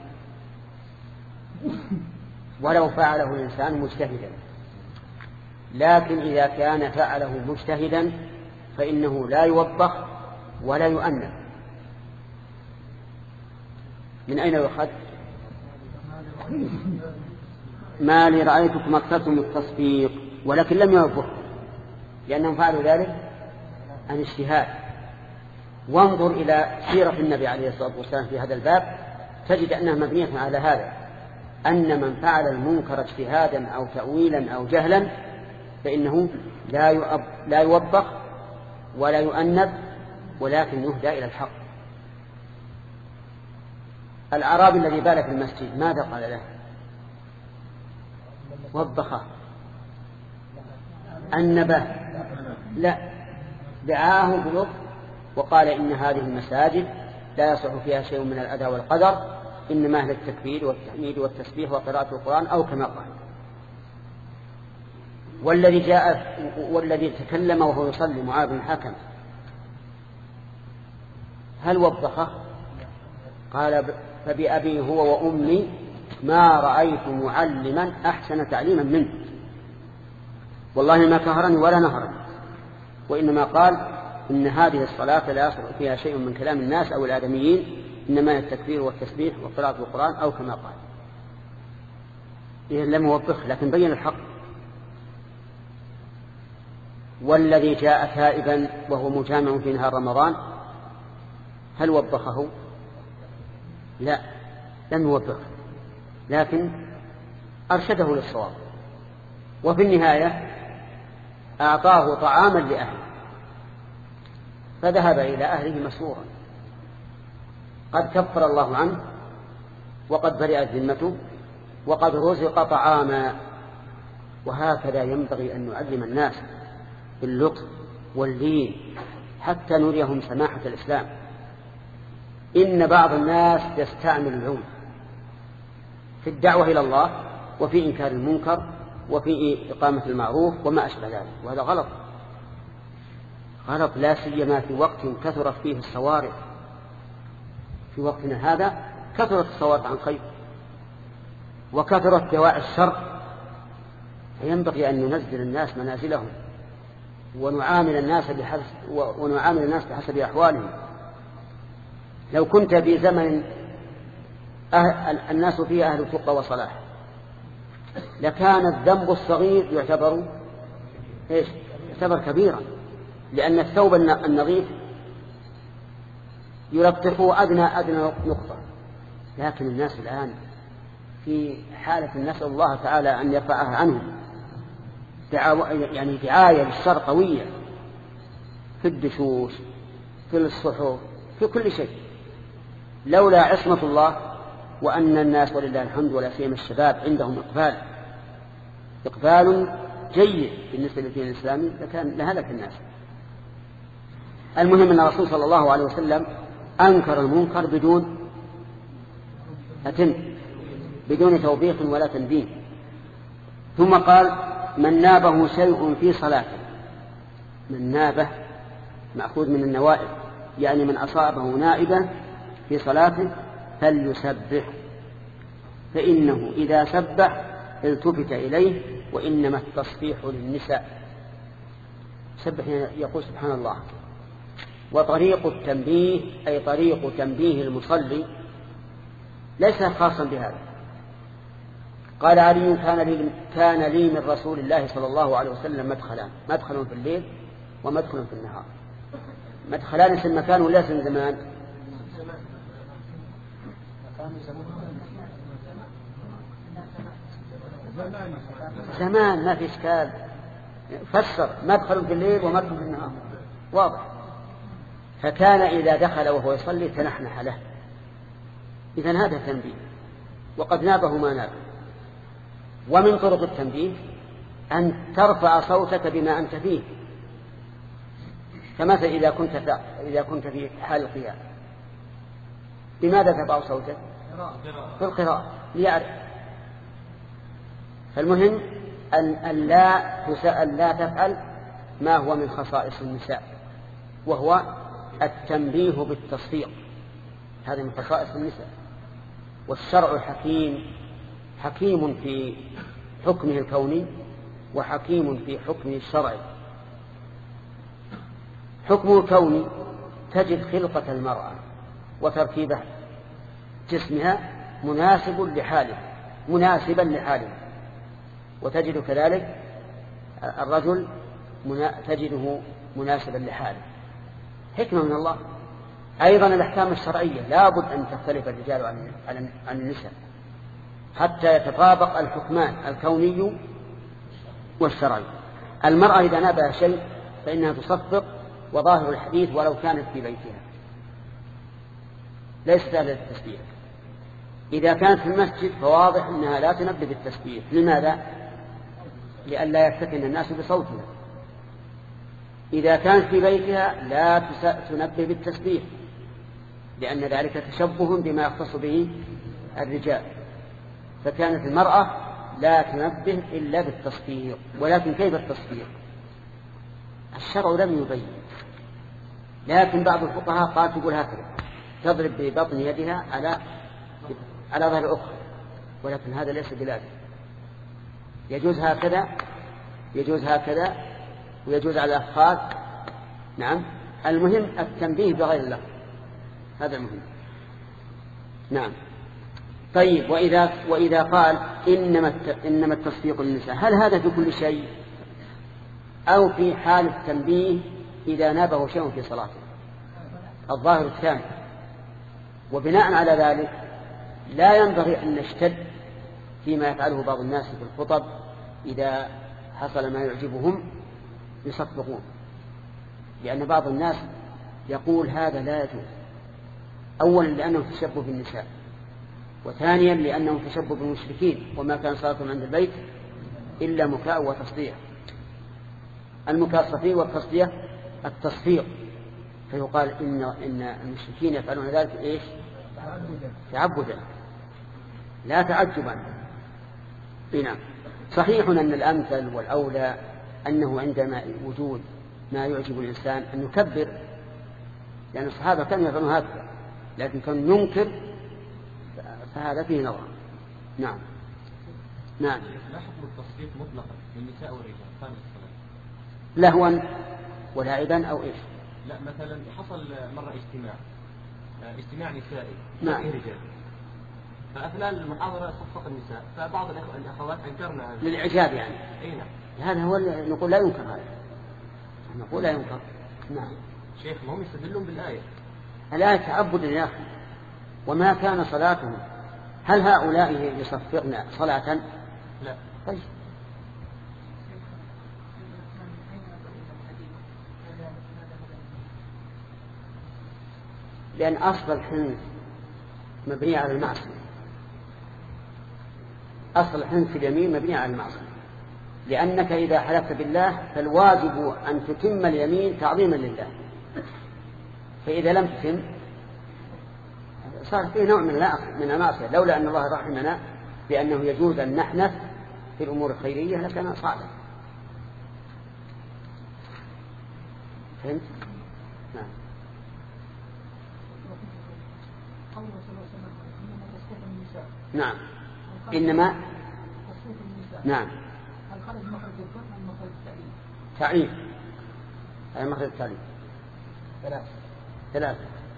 S1: ولو فعله الإنسان مجتهدا، لكن إذا كان فعله مجتهدا فإنه لا يوبخ ولا يؤنب. من أين يؤخذ؟ ما لي رأيتكم أكثرتم التصفيق، ولكن لم يوبخ لأنهم فعلوا ذلك عن اجتهاد. وانظر إلى سيرة النبي عليه الصلاة والسلام في هذا الباب تجد أنها مبنية على هذا، أن من فعل المنكر اجتهادا أو تأويلا أو جهلا فإنه لا يوبخ ولا يؤنب، ولكن يهدى إلى الحق. الأعرابي الذي بال في المسجد ماذا قال له؟ وبخه؟ أنبه؟ لا، دعاه بلطف وقال إن هذه المساجد لا يصح فيها شيء من الأذى والقدر، إنما أهل التكبير والتحميد والتسبيح وقراءة القرآن أو كما قال. والذي تكلم وهو يصلي معاذ بن الحكم هل وبخه؟ قال فبأبي هو وأمي ما رأيت معلما أحسن تعليما منه، والله ما كهرني ولا نهرني، وإنما قال إن هذه الصلاة لا يصح فيها شيء من كلام الناس أو الآدميين، إنما هي التكبير والتسبيح وقراءة القرآن أو كما قال. إذن لم يوبخ لكن بين الحق. والذي جاء تائبا وهو مجامع في نهار رمضان هل وبخه؟ لا، لم يوبخه، لكن أرشده للصواب. وفي النهاية أعطاه طعاما لأهله فذهب إلى أهله مسرورا، قد كفر الله عنه وقد برئت ذمته وقد رزق طعاما. وهكذا ينبغي أن نعلم الناس باللطف واللين حتى نريهم سماحة الإسلام. إن بعض الناس يستعمل العنف في الدعوة إلى الله وفي إنكار المنكر وفي إقامة المعروف وما أشبه ذلك، وهذا غلط لا سيما في وقت كثرت فيه الصوارف. في وقتنا هذا كثرت الصوارف عن خير وكثرت دواعي الشر، فينبغي أن ننزل الناس منازلهم ونعامل الناس بحسب أحوالهم. لو كنت في زمن الناس فيه أهل تقى وصلاح لكان الذنب الصغير يعتبر كبيرا، لأن الثوب النظيف يلطفه أدنى نقطة. لكن الناس الآن في حالة نسأل الله تعالى أن يرفعها عنهم، يعني دعاية للشر قوية في الدشوش في الصحف في كل شيء، لولا عصمة الله وأن الناس ولله الحمد ولا سيما الشباب عندهم إقبال جيد بالنسبة للدين الإسلامي لكان لهلك الناس. المهم أن الرسول صلى الله عليه وسلم أنكر المنكر بدون توبيخ ولا تنبيه. ثم قال من نابه شيء في صلاته، من نابه مأخوذ من النوائب، يعني من أصابه نائبا في صلاته فليسبح، فإنه إذا سبح التفت إليه، وإنما التصفيح للنساء. سبح يقول سبحان الله. وطريق التنبيه أي طريق تنبيه المصلي ليس خاصا بهذا. قال علي كان لي من رسول الله صلى الله عليه وسلم مدخلان، مدخل في الليل ومدخل في النهار. مدخلان اسم مكان ولا اسم زمان؟ زمان ما في إشكال، فسر مدخل في الليل ومدخل في النهار واضح. فكان إذا دخل وهو يصلي تنحنح له، إذن هذا تنبيه، وقد نابه ما نابه. ومن طرق التنبيه أن ترفع صوتك بما أنت فيه، كمثل إذا كنت في حال القيام، بماذا ترفع صوتك؟ في القراءة ليعرف. فالمهم أن لا تفعل ما هو من خصائص النساء، وهو التنبيه بالتصفيق، هذا من خصائص النساء. والشرع حكيم في حكمه الكوني وحكيم في حكمه الشرعي. حكمه الكوني تجد خلقة المرأة وتركيبة جسمها مناسبا لحاله، وتجد كذلك الرجل تجده مناسبا لحاله، حكمة من الله. أيضا الأحكام الشرعية لا بد أن تختلف الرجال عن النساء حتى يتطابق الحكمان الكوني والشرعي. المرأة إذا نابها شيء فإنها تصفق، وظاهر الحديث ولو كانت في بيتها ليست أهل التسبيح. إذا كانت في المسجد فواضح أنها لا تنبه بالتسبيح. لماذا؟ لئلا يفتتن الناس بصوتها. إذا كانت في بيتها لا تنبه بالتسبيح، لأن ذلك تشبه بما يختص به الرجال. فكانت المرأة لا تنبه إلا بالتصفيق. ولكن كيف التصفيق؟ الشرع لم يبين، لكن بعض الفقهاء قال تقول هكذا، تضرب ببطن يدها على ظهر الأخرى، ولكن هذا ليس بلازم. يجوز هكذا ويجوز على الأفخاذ. نعم، المهم التنبيه بغير اللفظ، هذا المهم. نعم. طيب، وإذا قال إنما التصفيق للنساء، هل هذا في كل شيء أو في حال التنبيه إذا نابه شيء في صلاته؟ الظاهر الثاني. وبناء على ذلك لا ينبغي أن نشتد فيما يفعله بعض الناس في الخطب، إذا حصل ما يعجبهم يصفقون، لأن بعض الناس يقول هذا لا يجوز، أولا لأنه تشبه بالنساء، وثانيا لأنه تشبه بالمشركين، وما كان صلاتهم عند البيت إلا مكاء وتصديع. المكاء الصفي والتصديع التصفيق. فيقال إن المشركين يفعلون ذلك إيش؟ تعبدا لا تعجبا. نعم. صحيح أن الأمثل والأولى أنه عندما وجود ما يعجب الإنسان أن يكبر، لأن الصحابة كانوا يفعلون هكذا، لكن كانوا ينكر، فهذا فيه نظر. نعم. نعم.
S4: لا حكم التصفيق مطلقا للنساء والرجال خارج الصلاة،
S1: لهوا ولعبا أو إيش؟
S4: لا، مثلا حصل مرة اجتماع نسائي
S1: نعم.
S4: رجال، فأثناء المحاضرة صفق النساء، فبعض الأخوات أنكرنا
S1: للإعجاب يعني.
S4: أي نعم.
S1: هذا هو نقول لا ينكر، هذا نقول لا ينكر. نعم.
S4: شيخ، ما هم يستدلون بالآية.
S1: الآية تعبد يا أخي، وما كان صلاتهم. هل هؤلاء يصفقن صلاة؟
S4: لا.
S1: طيب. لأن أصل الحنث مبني على المعصية، أصل الحنث في اليمين مبني على المعصية، لأنك إذا حلفت بالله فالواجب أن تتم اليمين تعظيما لله، فإذا لم تتم صار فيه نوع من المعصية. لولا أن الله رحمنا بأنه يجوز أن نحنث في الأمور الخيرية لكان صعبا. فهمت؟ نعم. نعم. إنما نعم. تعريف أي مخرج التعريف ثلاثة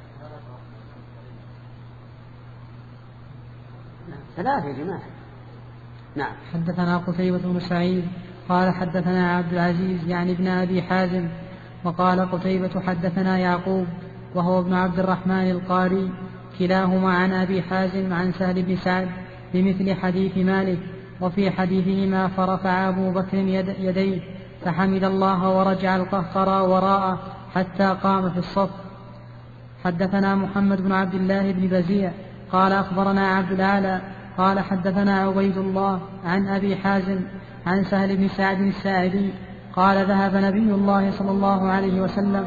S1: يا جماعة. نعم.
S3: حدثنا قتيبة بن سعيد قال حدثنا عبد العزيز يعني ابن أبي حازم، وقال قتيبة حدثنا يعقوب وهو ابن عبد الرحمن القاري، كلاهما عن أبي حازم عن سهل بن سعد بمثل حديث مالك، وفي حديثهما فرفع أبو بكر يديه فحمد الله ورجع القهقرى وراءه حتى قام في الصف. حدثنا محمد بن عبد الله بن بزيع قال أخبرنا عبد الأعلى قال حدثنا عبيد الله عن أبي حازم عن سهل بن سعد الساعدي قال ذهب نبي الله صلى الله عليه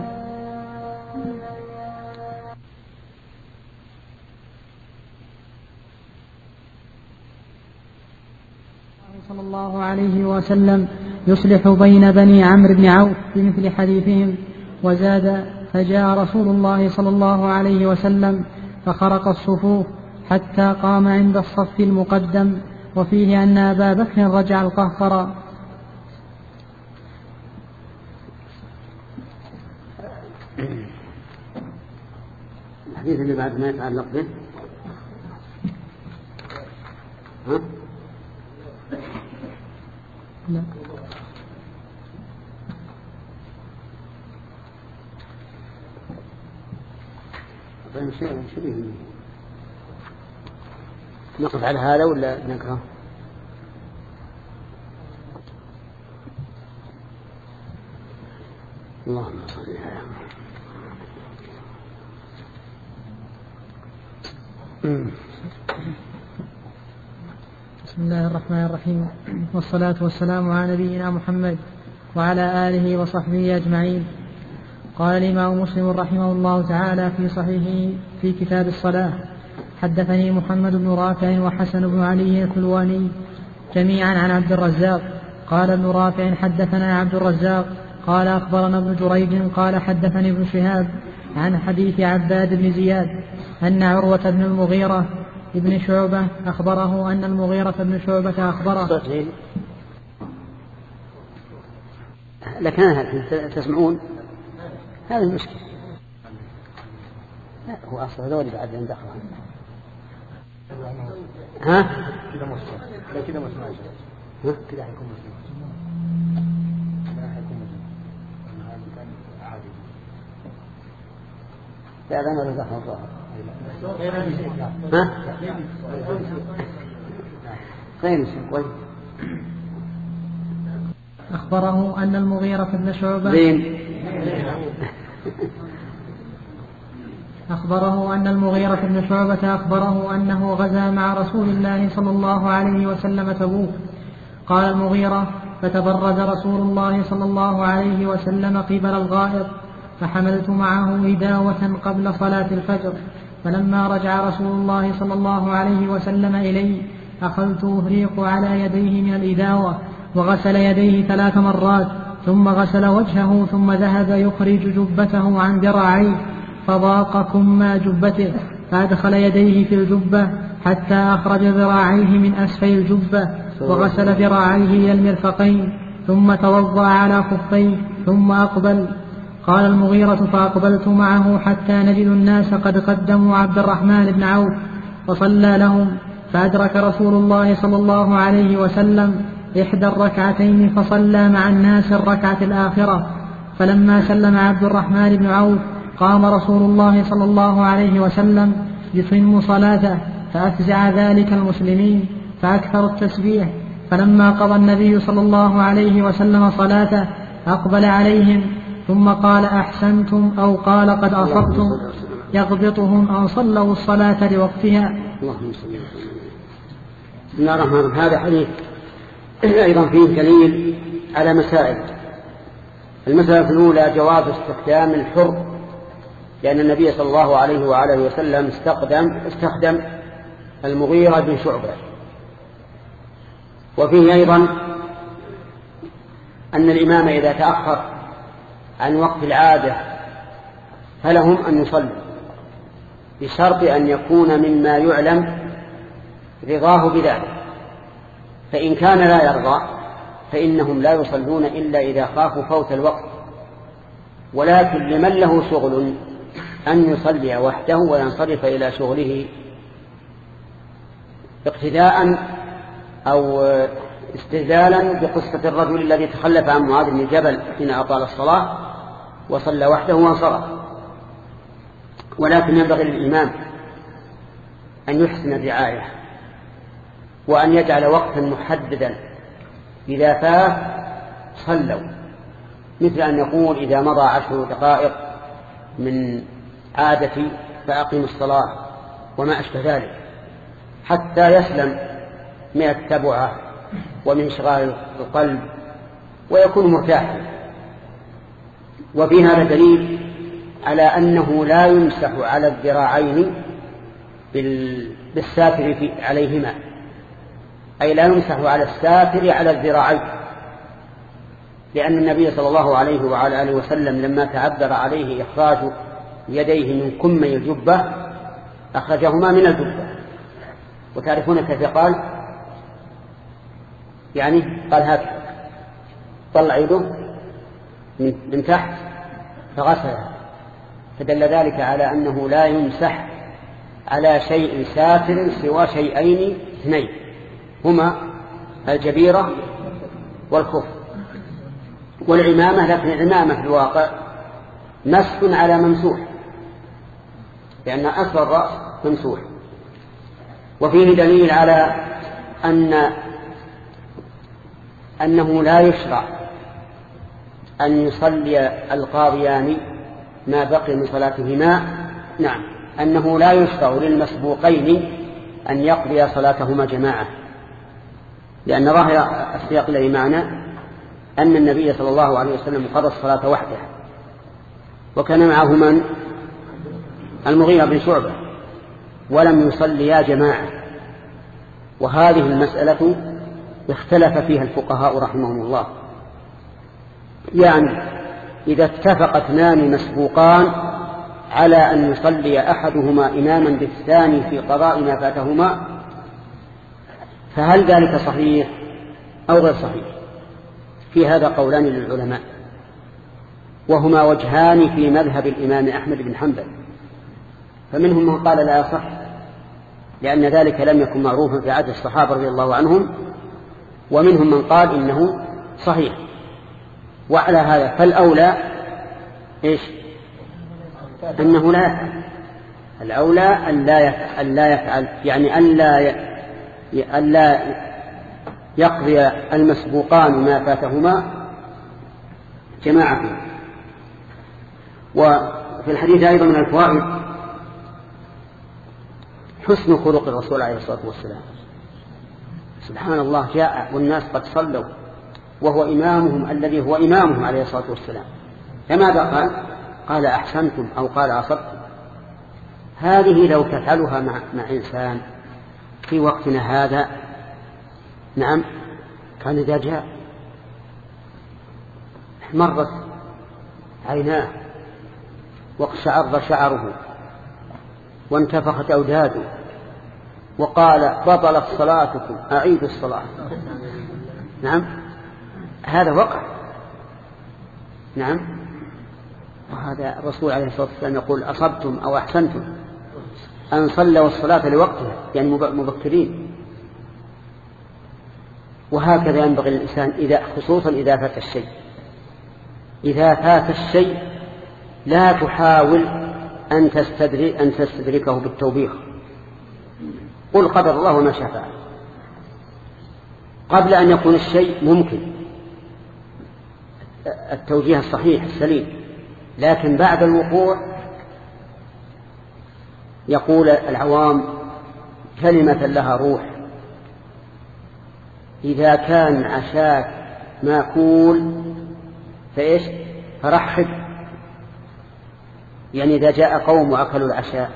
S3: وسلم يصلح بين بني عمرو بن عوف بمثل حديثهم. وزاد فجاء رسول الله صلى الله عليه وسلم فخرق الصفوف حتى قام عند الصف المقدم، وفيه أن أبا بكر رجع القهقرى.
S1: الحديث اللي بعد ما يتعلق به
S3: لا.
S1: طيب شبيه نقف على هذا ولا نقرأ؟ اللهم صل على
S3: بسم الله الرحمن الرحيم، والصلاة والسلام على نبينا محمد وعلى آله وصحبه أجمعين. قال الإمام مسلم رحمه الله تعالى في صحيحه في كتاب الصلاة: حدثني محمد بن رافع وحسن بن علي الحلواني جميعا عن عبد الرزاق. قال ابن رافع: حدثنا عبد الرزاق قال أخبرنا ابن جريج قال حدثني ابن شهاب عن حديث عباد بن زياد أن عروة بن المغيرة ابن شعبة أخبره أن المغيرة بن شعبة أخبره.
S1: لكن هل تسمعون؟ هذا المشكلة. لا هو أصلا هذول بعد أن دخلوا. ها؟ كذا مسلم. لا كذا مسلم. ها؟ كذا حيكون مسلم. لا أنا ولا دخل الظاهر. ها؟ غير مسلم.
S3: أخبره أن المغيرة بن شعبة أخبره أن المغيرة بن شعبة أخبره أنه غزا مع رسول الله صلى الله عليه وسلم تبوك. قال المغيرة: فتبرز رسول الله صلى الله عليه وسلم قبل الغائط فحملت معه إداوة قبل صلاة الفجر، فلما رجع رسول الله صلى الله عليه وسلم إلي أخذت أهريق على يديه من الإداوة، وغسل يديه 3 مرات، ثم غسل وجهه، ثم ذهب يخرج جبته عن ذراعيه فضاق كما جبته، فأدخل يديه في الجبة حتى أخرج ذراعيه من أسفل الجبة، وغسل ذراعيه إلى المرفقين، ثم توضأ على خفيه ثم أقبل. قال المغيرة: فأقبلت معه حتى نجد الناس قد قدموا عبد الرحمن بن عوف وصلى لهم، فأدرك رسول الله صلى الله عليه وسلم 1 الركعتين فصلى مع الناس الركعة الآخرة. فلما سلم عبد الرحمن بن عوف قام رسول الله صلى الله عليه وسلم يتم صلاته، فأفزع ذلك المسلمين فأكثر التسبيح. فلما قضى النبي صلى الله عليه وسلم صلاته أقبل عليهم ثم قال: أحسنتم، أو قال: قد أصبتم، يغبطهم أن صلوا الصلاة لوقتها.
S1: بسم الله الرحمن الرحيم. هذا حديث أيضا فيه دليل على مسائل. المسألة الأولى: جواز استخدام الحر، لأن النبي صلى الله عليه وآله وسلم استخدم المغيرة بن شعبة. وفيه أيضا أن الإمام إذا تأخر عن وقت العادة فلهم أن يصلوا، بشرط أن يكون مما يعلم رضاه بذلك، فإن كان لا يرضى فإنهم لا يصلون إلا إذا خافوا فوت الوقت. ولكن لمن له شغل أن يصلي وحده وينصرف إلى شغله اقتداء أو استدلالا بقصة الرجل الذي تخلف عن معاذ بن جبل حين أطال الصلاة وصلى وحده وانصرف. ولكن ينبغي للإمام أن يحسن الرعاية وأن يجعل وقتا محددا إذا فات صلوا، مثل أن يقول إذا مضى 10 دقائق من عادتي فأقيم الصلاة وما أشبه ذلك، حتى يسلم من التبعة ومن انشغال القلب ويكون مرتاحا. وفي هذا دليل على أنه لا يمسح على الذراعين بالساتر عليهما، أي لا يمسح على الساتر على الذراعين، لأن النبي صلى الله عليه وعلى آله وسلم لما تعذر عليه إخراج يديه من كمي الجبة أخرجهما من الجبة. وتعرفون كيف قال؟ يعني قال هكذا، طلع يده من تحت فغسلها، فدل ذلك على أنه لا يمسح على شيء ساتر سوى شيئين اثنين هما الجبيرة والخف والعمامة. لكن العمامة في الواقع مسح على ممسوح، لأن أصل الرأس ممسوح. وفيه دليل على أنه لا يشرع أن يصلي القاضيان ما بقي من صلاتهما. نعم، أنه لا يشرع للمسبوقين أن يقضي صلاتهما جماعة، لأن ظاهر السياق الذي معنا أن النبي صلى الله عليه وسلم قضى الصلاة وحده، وكان معه من؟ المغيرة بن شعبة، ولم يصليا جماعة. وهذه المسألة اختلف فيها الفقهاء رحمهم الله، يعني إذا اتفق اثنان مسبوقان على أن يصلي أحدهما إماما بالثاني في قضاء ما فاتهما، فهل ذلك صحيح أو غير صحيح؟ في هذا قولان للعلماء، وهما وجهان في مذهب الإمام أحمد بن حنبل. فمنهم من قال لا يصح، لأن ذلك لم يكن معروفا في عهد الصحابة رضي الله عنهم، ومنهم من قال إنه صحيح. وعلى هذا فالأولى إيش؟ أنه لا يفعل. الأولى أن لا يفعل، يعني أن لا يقضي المسبوقان ما فاتهما جماعة. وفي الحديث أيضا من الفوائد حسن خلق الرسول عليه الصلاة والسلام. سبحان الله، جاء والناس قد صلوا وهو إمامهم الذي هو إمامهم عليه الصلاة والسلام، فماذا قال؟ قال أحسنتم أو قال أصبتم. هذه لو تفعلها مع إنسان في وقتنا هذا، نعم، كان إذا جاء مرت عيناه واقشعر شعره وانتفخت أوداده وقال بطلت صلاتكم أعيدوا الصلاة. نعم، هذا وقع. نعم، وهذا الرسول عليه الصلاة والسلام يقول أصبتم أو أحسنتم أن صلوا الصلاة لوقتها، يعني مبكرين. وهكذا ينبغي للإنسان خصوصا إذا فات الشيء. إذا فات الشيء لا تحاول أن تستدركه بالتوبيخ، قل قدر الله وما شاء فعل. قبل أن يكون الشيء ممكن التوجيه الصحيح السليم، لكن بعد الوقوع يقول العوام كلمة لها روح: إذا كان عشاك ماكول فإيش؟ فرحب. يعني إذا جاء قوم وأكلوا العشاء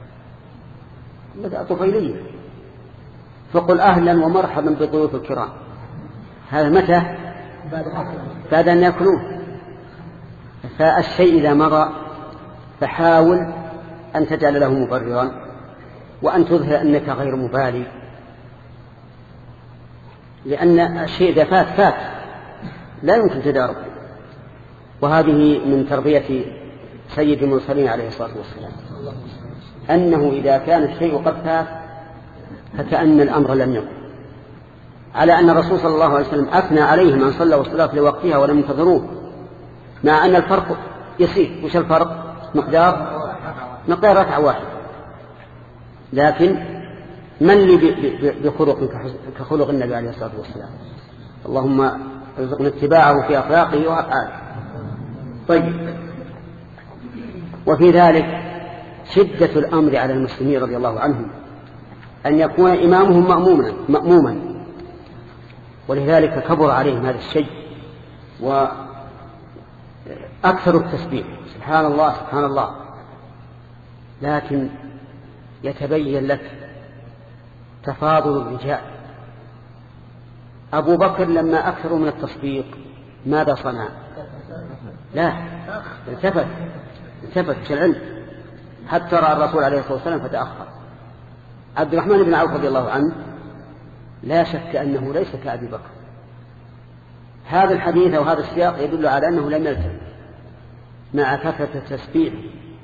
S1: بدأ طفيلية، فقل أهلا ومرحبا بضيوف الكرام. هذا متى؟ بعد أن يأكلوه. فالشيء إذا مضى فحاول أن تجعل له مبررا، وأن تظهر أنك غير مبالي، لأن الشيء إذا فات لا يمكن تداركه. وهذه من تربية سيد المرسلين عليه الصلاة والسلام، أنه إذا كان الشيء قد فات فكأن الأمر لم يكن، على أن الرسول صلى الله عليه وسلم أثنى عليهم أن صلوا الصلاة لوقتها ولم ينتظروه، مع أن الفرق يسير. وش الفرق؟ مقدار ركعة واحدة، لكن من لي بخلق كخلق النبي عليه الصلاة والسلام؟ اللهم ارزقنا اتباعه في أخلاقه وأفعاله. طيب، وفي ذلك شدة الأمر على المسلمين رضي الله عنهم أن يكون إمامهم مأموما، ولذلك كبر عليهم هذا الشيء وأكثر التسبيح، سبحان الله سبحان الله. لكن يتبين لك تفاضل الرجال. أبو بكر لما أكثروا من التصديق ماذا صنع؟ لا، التفت في العلم حتى رأى الرسول عليه الصلاة والسلام فتأخر. عبد الرحمن بن عوف رضي الله عنه لا شك أنه ليس كأبي بكر. هذا الحديث وهذا السياق يدل على أنه لم يلتزم مع كثرة التسبيح،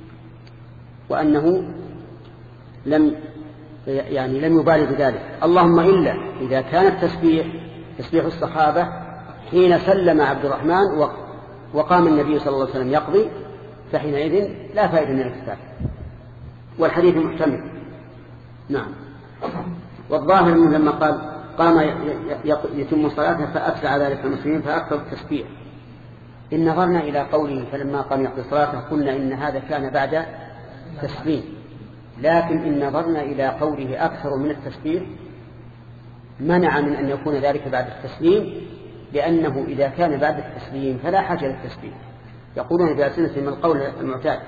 S1: وأنه لم يبالي بذلك. اللهم إلا إذا كان التسبيح تسبيح الصحابة حين سلم عبد الرحمن وقام النبي صلى الله عليه وسلم يقضي، فحينئذ لا فائدة من الكتاب، والحديث محتمل. نعم. والظاهر منه لما قام يتم صلاته فأسرع ذلك المسلمين فأكثر التسبيح. إن نظرنا إلى قوله فلما قام يقضي صلاته قلنا إن هذا كان بعد تسليم، لكن إن نظرنا إلى قوله أكثر من التسبيح منع من أن يكون ذلك بعد التسليم، لأنه إذا كان بعد التسليم فلا حاجة للتسبيح. يقولون بألسنتهم من القول المعتاد.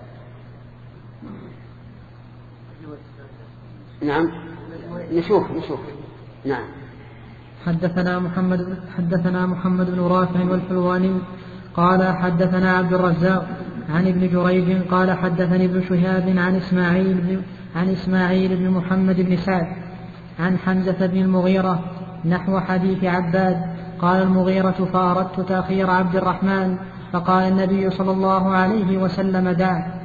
S1: نعم، نشوف. نعم.
S3: حدثنا محمد بن رافع والحلواني قال حدثنا عبد الرزاق عن ابن جريج قال حدثني ابن شهاب عن إسماعيل بن محمد بن سعد عن حمزة بن المغيرة نحو حديث عباد. قال المغيرة فأردت تأخير عبد الرحمن فقال النبي صلى الله عليه وسلم دعه.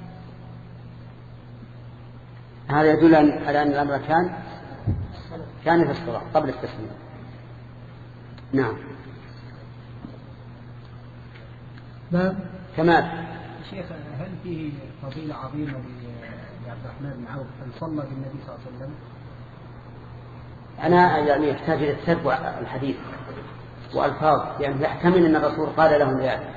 S1: هذا يدل على أن الأمر كان في الصلاة قبل التسليم. نعم. كمال
S2: شيخ، هل فيه فضيلة عظيمة لعبد الرحمن بن عوف أن صلى بالنبي صلى الله عليه وسلم؟
S1: أنا يحتاج إلى تتبع الحديث وألفاظ، يعني يحتمل أن الرسول قال لهم ذلك،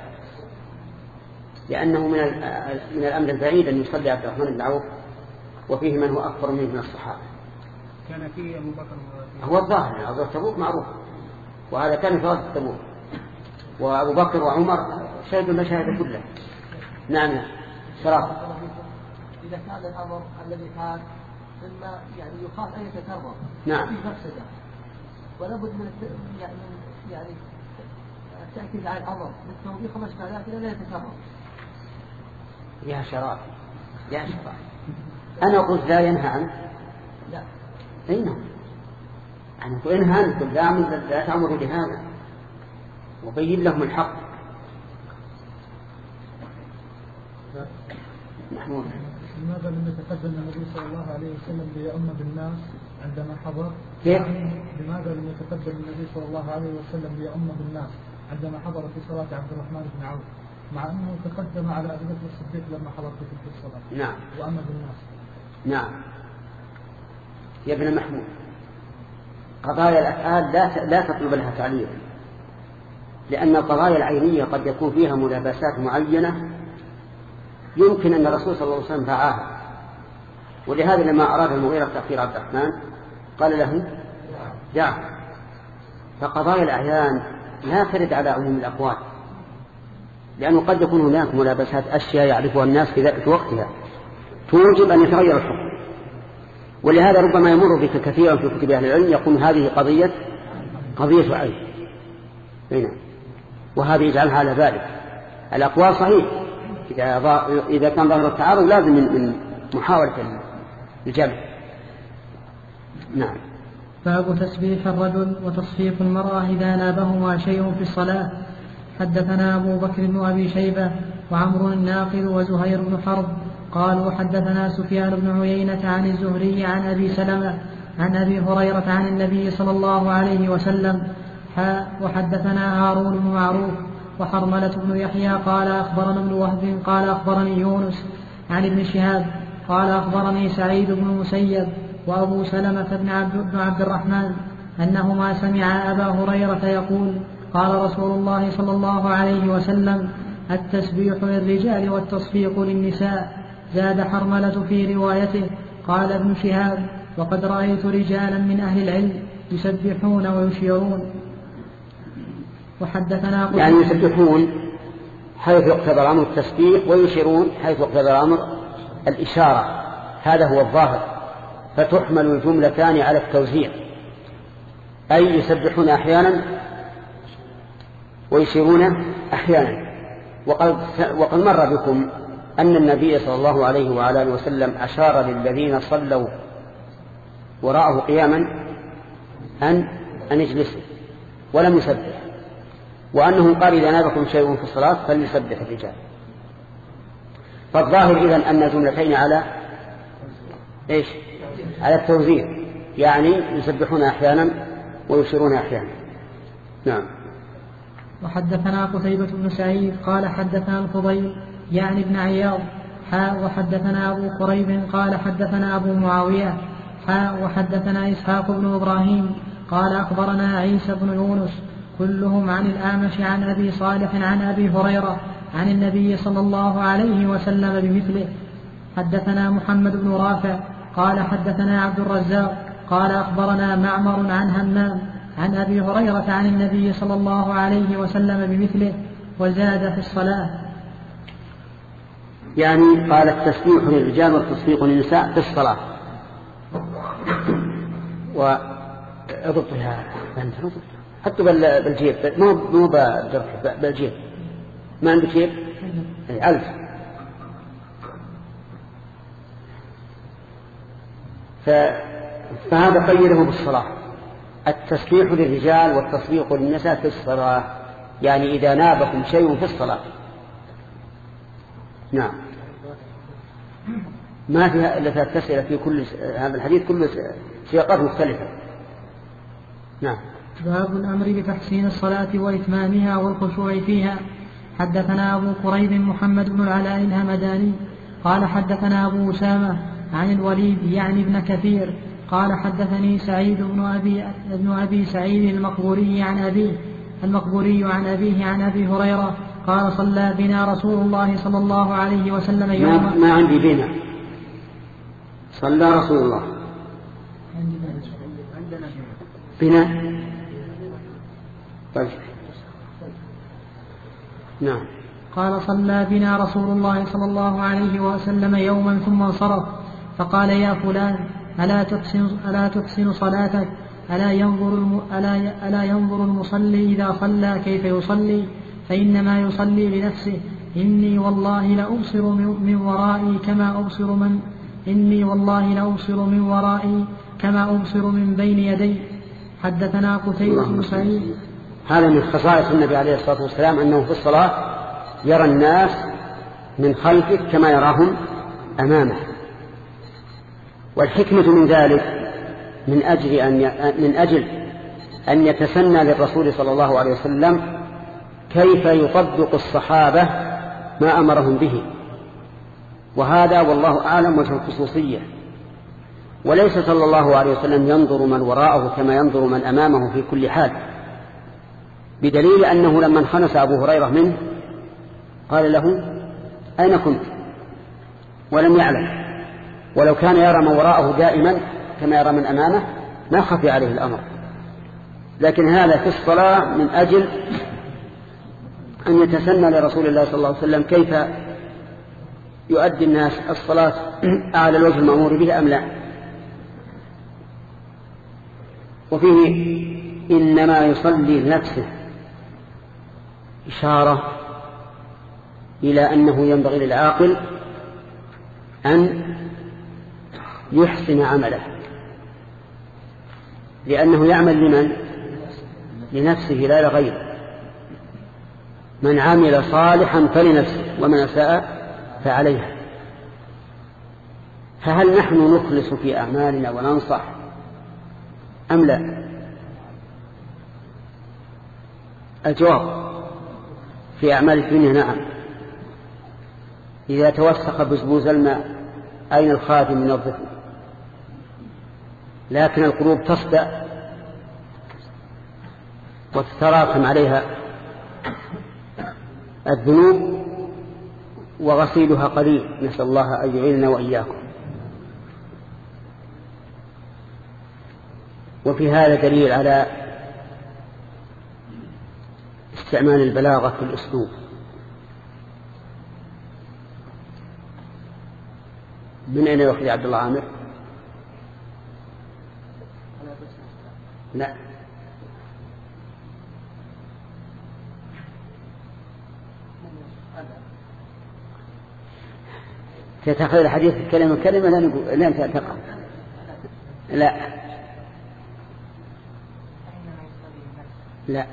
S1: لأنه من الأمر البعيد أن يصلي عبد الرحمن بن عوف وفيه من هو أكبر منه من الصحابة.
S2: كان فيه أبو بكر
S1: هو الظاهر غزوة تبوك معروف، وهذا كان في غزوة تبوك، وأبو بكر وعمر شهدوا المشاهد كلها. نعم. شراب.
S2: إذا كان الأمر الذي كان مما يخاف أن يتكرر.
S1: نعم.
S2: في مفسدة ولابد من يعني التأكيد على الأمر بالتوبيخ وما أشبه ذلك لا يتكرر.
S1: يا شراب أنا قلت لا ينهى عنه.
S2: لا.
S1: أي نعم. أنا قلت إنهى عنه لا تعمروا بهذا وبين لهم الحق. محمود.
S2: لماذا لم يتقدم النبي صلى الله عليه وسلم ليؤم بالناس عندما حضر؟
S1: كيف؟
S2: لماذا لم يتقدم النبي صلى الله عليه وسلم ليؤم بالناس عندما حضر في صلاة عبد الرحمن بن عوف، مع أنه تقدم على أبي بكر الصديق لما حضر في تلك الصلاة؟
S1: نعم.
S2: وأم بالناس.
S1: نعم. يا ابن محمود، قضايا الأفعال لا تطلب لها تعليل، لأن القضايا العينية قد يكون فيها ملابسات معينة يمكن أن الرسول صلى الله عليه وسلم فعاها، ولهذا لما أراد المغيرة تأخير عبد الرحمن قال له دع. فقضايا الأعيان لا ترد على عموم الأقوال، لأنه قد يكون هناك ملابسات أشياء يعرفها الناس في وقتها توجب أن يتغير الحكم، ولهذا ربما يمر بك كثيرا في كتب أهل العلم يقول هذه قضية عين هنا، وهذا يجعلها على ذلك. الأقوال صحيح إذا كان ظاهر التعارض لازم من محاولة الجمع. نعم.
S3: باب تسبيح الرجل وتصفيق المرأة إذا نابهما شيء في الصلاة. حدثنا أبو بكر بن أبي شيبة وعمرو الناقد وزهير بن حرب قالوا حدثنا سفيان بن عيينة عن الزهري عن أبي سلمة عن أبي هريرة عن النبي صلى الله عليه وسلم. وحدثنا هارون بن معروف وحرملة بن يحيى قال أخبرنا ابن وهب قال أخبرني يونس عن ابن شهاب قال أخبرني سعيد بن المسيب وأبو سلمة بن عبد الرحمن أنهما سمعا أبا هريرة يقول قال رسول الله صلى الله عليه وسلم التسبيح للرجال والتصفيق للنساء. زاد حرملة في روايته قال ابن شهاب وقد رأيت رجالا من أهل العلم يسبحون ويشيرون. وحدثنا
S1: يعني يسبحون حيث يقتضى الأمر التسبيح ويشيرون حيث يقتضى الأمر الإشارة، هذا هو الظاهر، فتحمل الجملتان على التوزيع، أي يسبحون أحيانا ويشيرون أحيانا. وقد مر بكم أن النبي صلى الله عليه وعلى آله وسلم أشار للذين صلوا وراءه قياما أن اجلسوا ولم يسبح، وأنه قال إذا نابكم شيء في الصلاة فليسبح الرجال. فالظاهر إذن أن الجملتين على إيش؟ على التوزيع، يعني يسبحون أحيانا ويشيرون أحيانا. نعم.
S3: وحدثنا قتيبة بن سعيد قال حدثنا الفضيل يعني ابن عياض وحدثنا أبو قريب قال حدثنا أبو معاوية وحدثنا إسحاق بن إبراهيم قال أخبرنا عيسى بن يونس كلهم عن الأعمش عن أبي صالح عن أبي هريرة عن النبي صلى الله عليه وسلم بمثله. حدثنا محمد بن رافع قال حدثنا عبد الرزاق قال أخبرنا معمر عن همام عن أبي هريرة عن النبي صلى الله عليه وسلم بمثله وزاد في الصلاة.
S1: يعني قال التسبيح للرجال والتصفيق للنساء في الصلاة. وأضبطها حتى بالجيب، مو بالجيب، ما عندك جيب؟ ألف. فهذا قيده بالصلاة، التسبيح للرجال والتصفيق للنساء في الصلاة، يعني إذا نابكم شيء في الصلاة. نعم. ما فيها إلا 3 أسئلة في كل هذا الحديث، كل سياقات مختلفة. نعم.
S3: باب الأمر بتحسين الصلاة وإتمامها والخشوع فيها. حدثنا أبو قريب محمد بن العلاء الهمداني قال حدثنا أبو أسامة عن الوليد يعني ابن كثير قال حدثني سعيد بن أبي سعيد المقبوري عن أبيه عن أبي هريرة قال صلى بنا رسول الله صلى الله عليه وسلم يوما.
S1: ما عندي بنا، صلى رسول الله بنا. طيب. نعم.
S3: قال صلى بنا رسول الله صلى الله عليه وسلم يوما ثم انصرف فقال يا فلان ألا تحسن صلاتك؟ ألا ينظر المصلي إذا صلى كيف يصلي؟ فإنما يصلي لنفسه. إني والله لأبصر من ورائي كما أبصر من بين يدي. حدثنا قتيبة بن سعيد.
S1: هذا من خصائص النبي عليه الصلاة والسلام أنه في الصلاة يرى الناس من خلفه كما يراهم أمامه. والحكمة من ذلك من أجل أن يتسنى للرسول صلى الله عليه وسلم كيف يطبق الصحابة ما أمرهم به، وهذا والله أعلم وجه الخصوصية. وليس صلى الله عليه وسلم ينظر من وراءه كما ينظر من أمامه في كل حال، بدليل أنه لما انخنس أبو هريرة منه قال له أين كنت؟ ولم يعلم. ولو كان يرى من وراءه دائما كما يرى من أمامه ما خفي عليه الأمر. لكن هذا في الصلاة من أجل أن يتسنى لرسول الله صلى الله عليه وسلم كيف يؤدي الناس الصلاة على الوجه المأمور به أم لا. وفيه إنما يصلي لنفسه إشارة إلى أنه ينبغي للعاقل أن يحسن عمله، لأنه يعمل لمن؟ لنفسه لا لغيره. من عمل صالحا فلنفسه ومن أساء فعليها. فهل نحن نخلص في أعمالنا وننصح أم لا؟ الجواب في أعمال الدنيا نعم. إذا توسخ بزبوز الماء أين الخادم ينظفه؟ لكن القلوب تصدأ وتتراكم عليها الذنوب وغسيلها قليل، نسأل الله أن يعيننا وإياكم. وفي هذا دليل على استعمال البلاغة في الأسلوب. من أين يأخذ عبد الله عامر؟ لا، تأخذ الحديث كلمة كلمة لا تقع. لا لا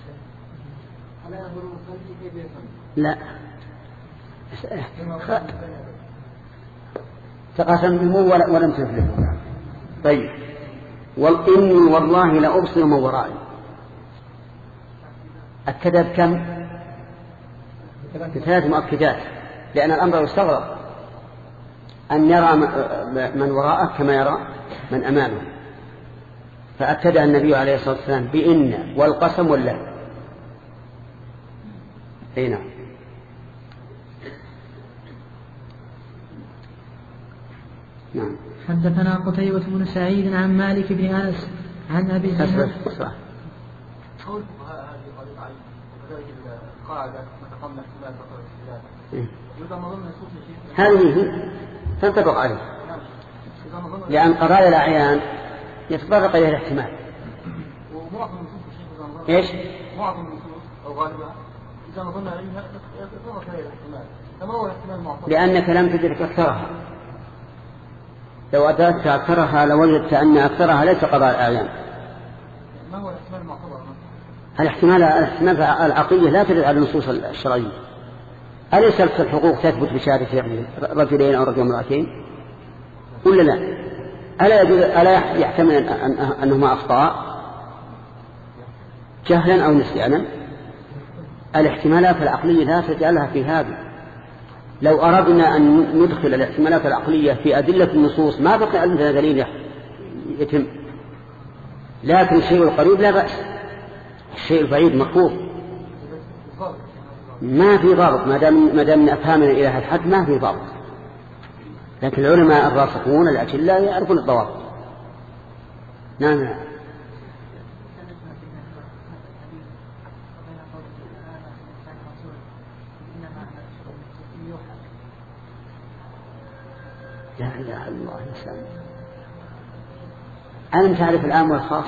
S1: لا تقاسم بمو ولم تفلح. طيب، وإني والله لأبصر من ورائي. أكد بكم؟ بثلاث مؤكدات، لأن الأمر يستغرب أن يرى من وراءه كما يرى من أمامه، فأكد النبي عليه الصلاة والسلام بإن والقسم والله. هنا نعم.
S3: حدثنا قتيبة بن سعيد عن مالك بن أنس عن أبي زينب.
S2: قول الفقهاء هذه قضية علي وكذلك القاعدة نتقمنا احتمال فقر الاستدلال يبقى ما ضمن نصوص الشيخ
S1: هذه تنطبق عليه، لأن قضايا الأعيان يتطرق إليه الاحتمال.
S2: ومعظم نصوص الشيخ
S1: إيش؟
S2: معظم النصوص أو غالبها إذا نظرنا عليها يتطرق إليه الاحتمال. كما هو الاحتمال المعتبر،
S1: لأنك لم تدرك أكثرها. لو أدركت أكثرها لوجدت أن أكثرها ليس قضاء الأعيان.
S2: ما هو الاحتمال المعتبر؟
S1: الاحتمال العقلية لا تدل على النصوص الشرعية. أليس الحقوق تثبت بشهادة رجلين أو رجل وامرأتين ولا لا؟ ألا يحتمل أنهما أخطاء جهلا أو نسيانا؟ الاحتمالات العقلية لا تجعلها في هذا. لو أردنا أن ندخل الاحتمالات العقلية في أدلة النصوص ما بقي عندنا دليل يتم. لكن الشيء القريب لا بأس، الشيء البعيد مكروه. ما في ضابط ما دام من أفهامنا إلى هذا الحد ما في ضابط. لكن العلماء الراسخون الأجلاء يعرفون الضوابط. نعم. لا إله إلا الله الإنسان. ألم تعرف العام والخاص؟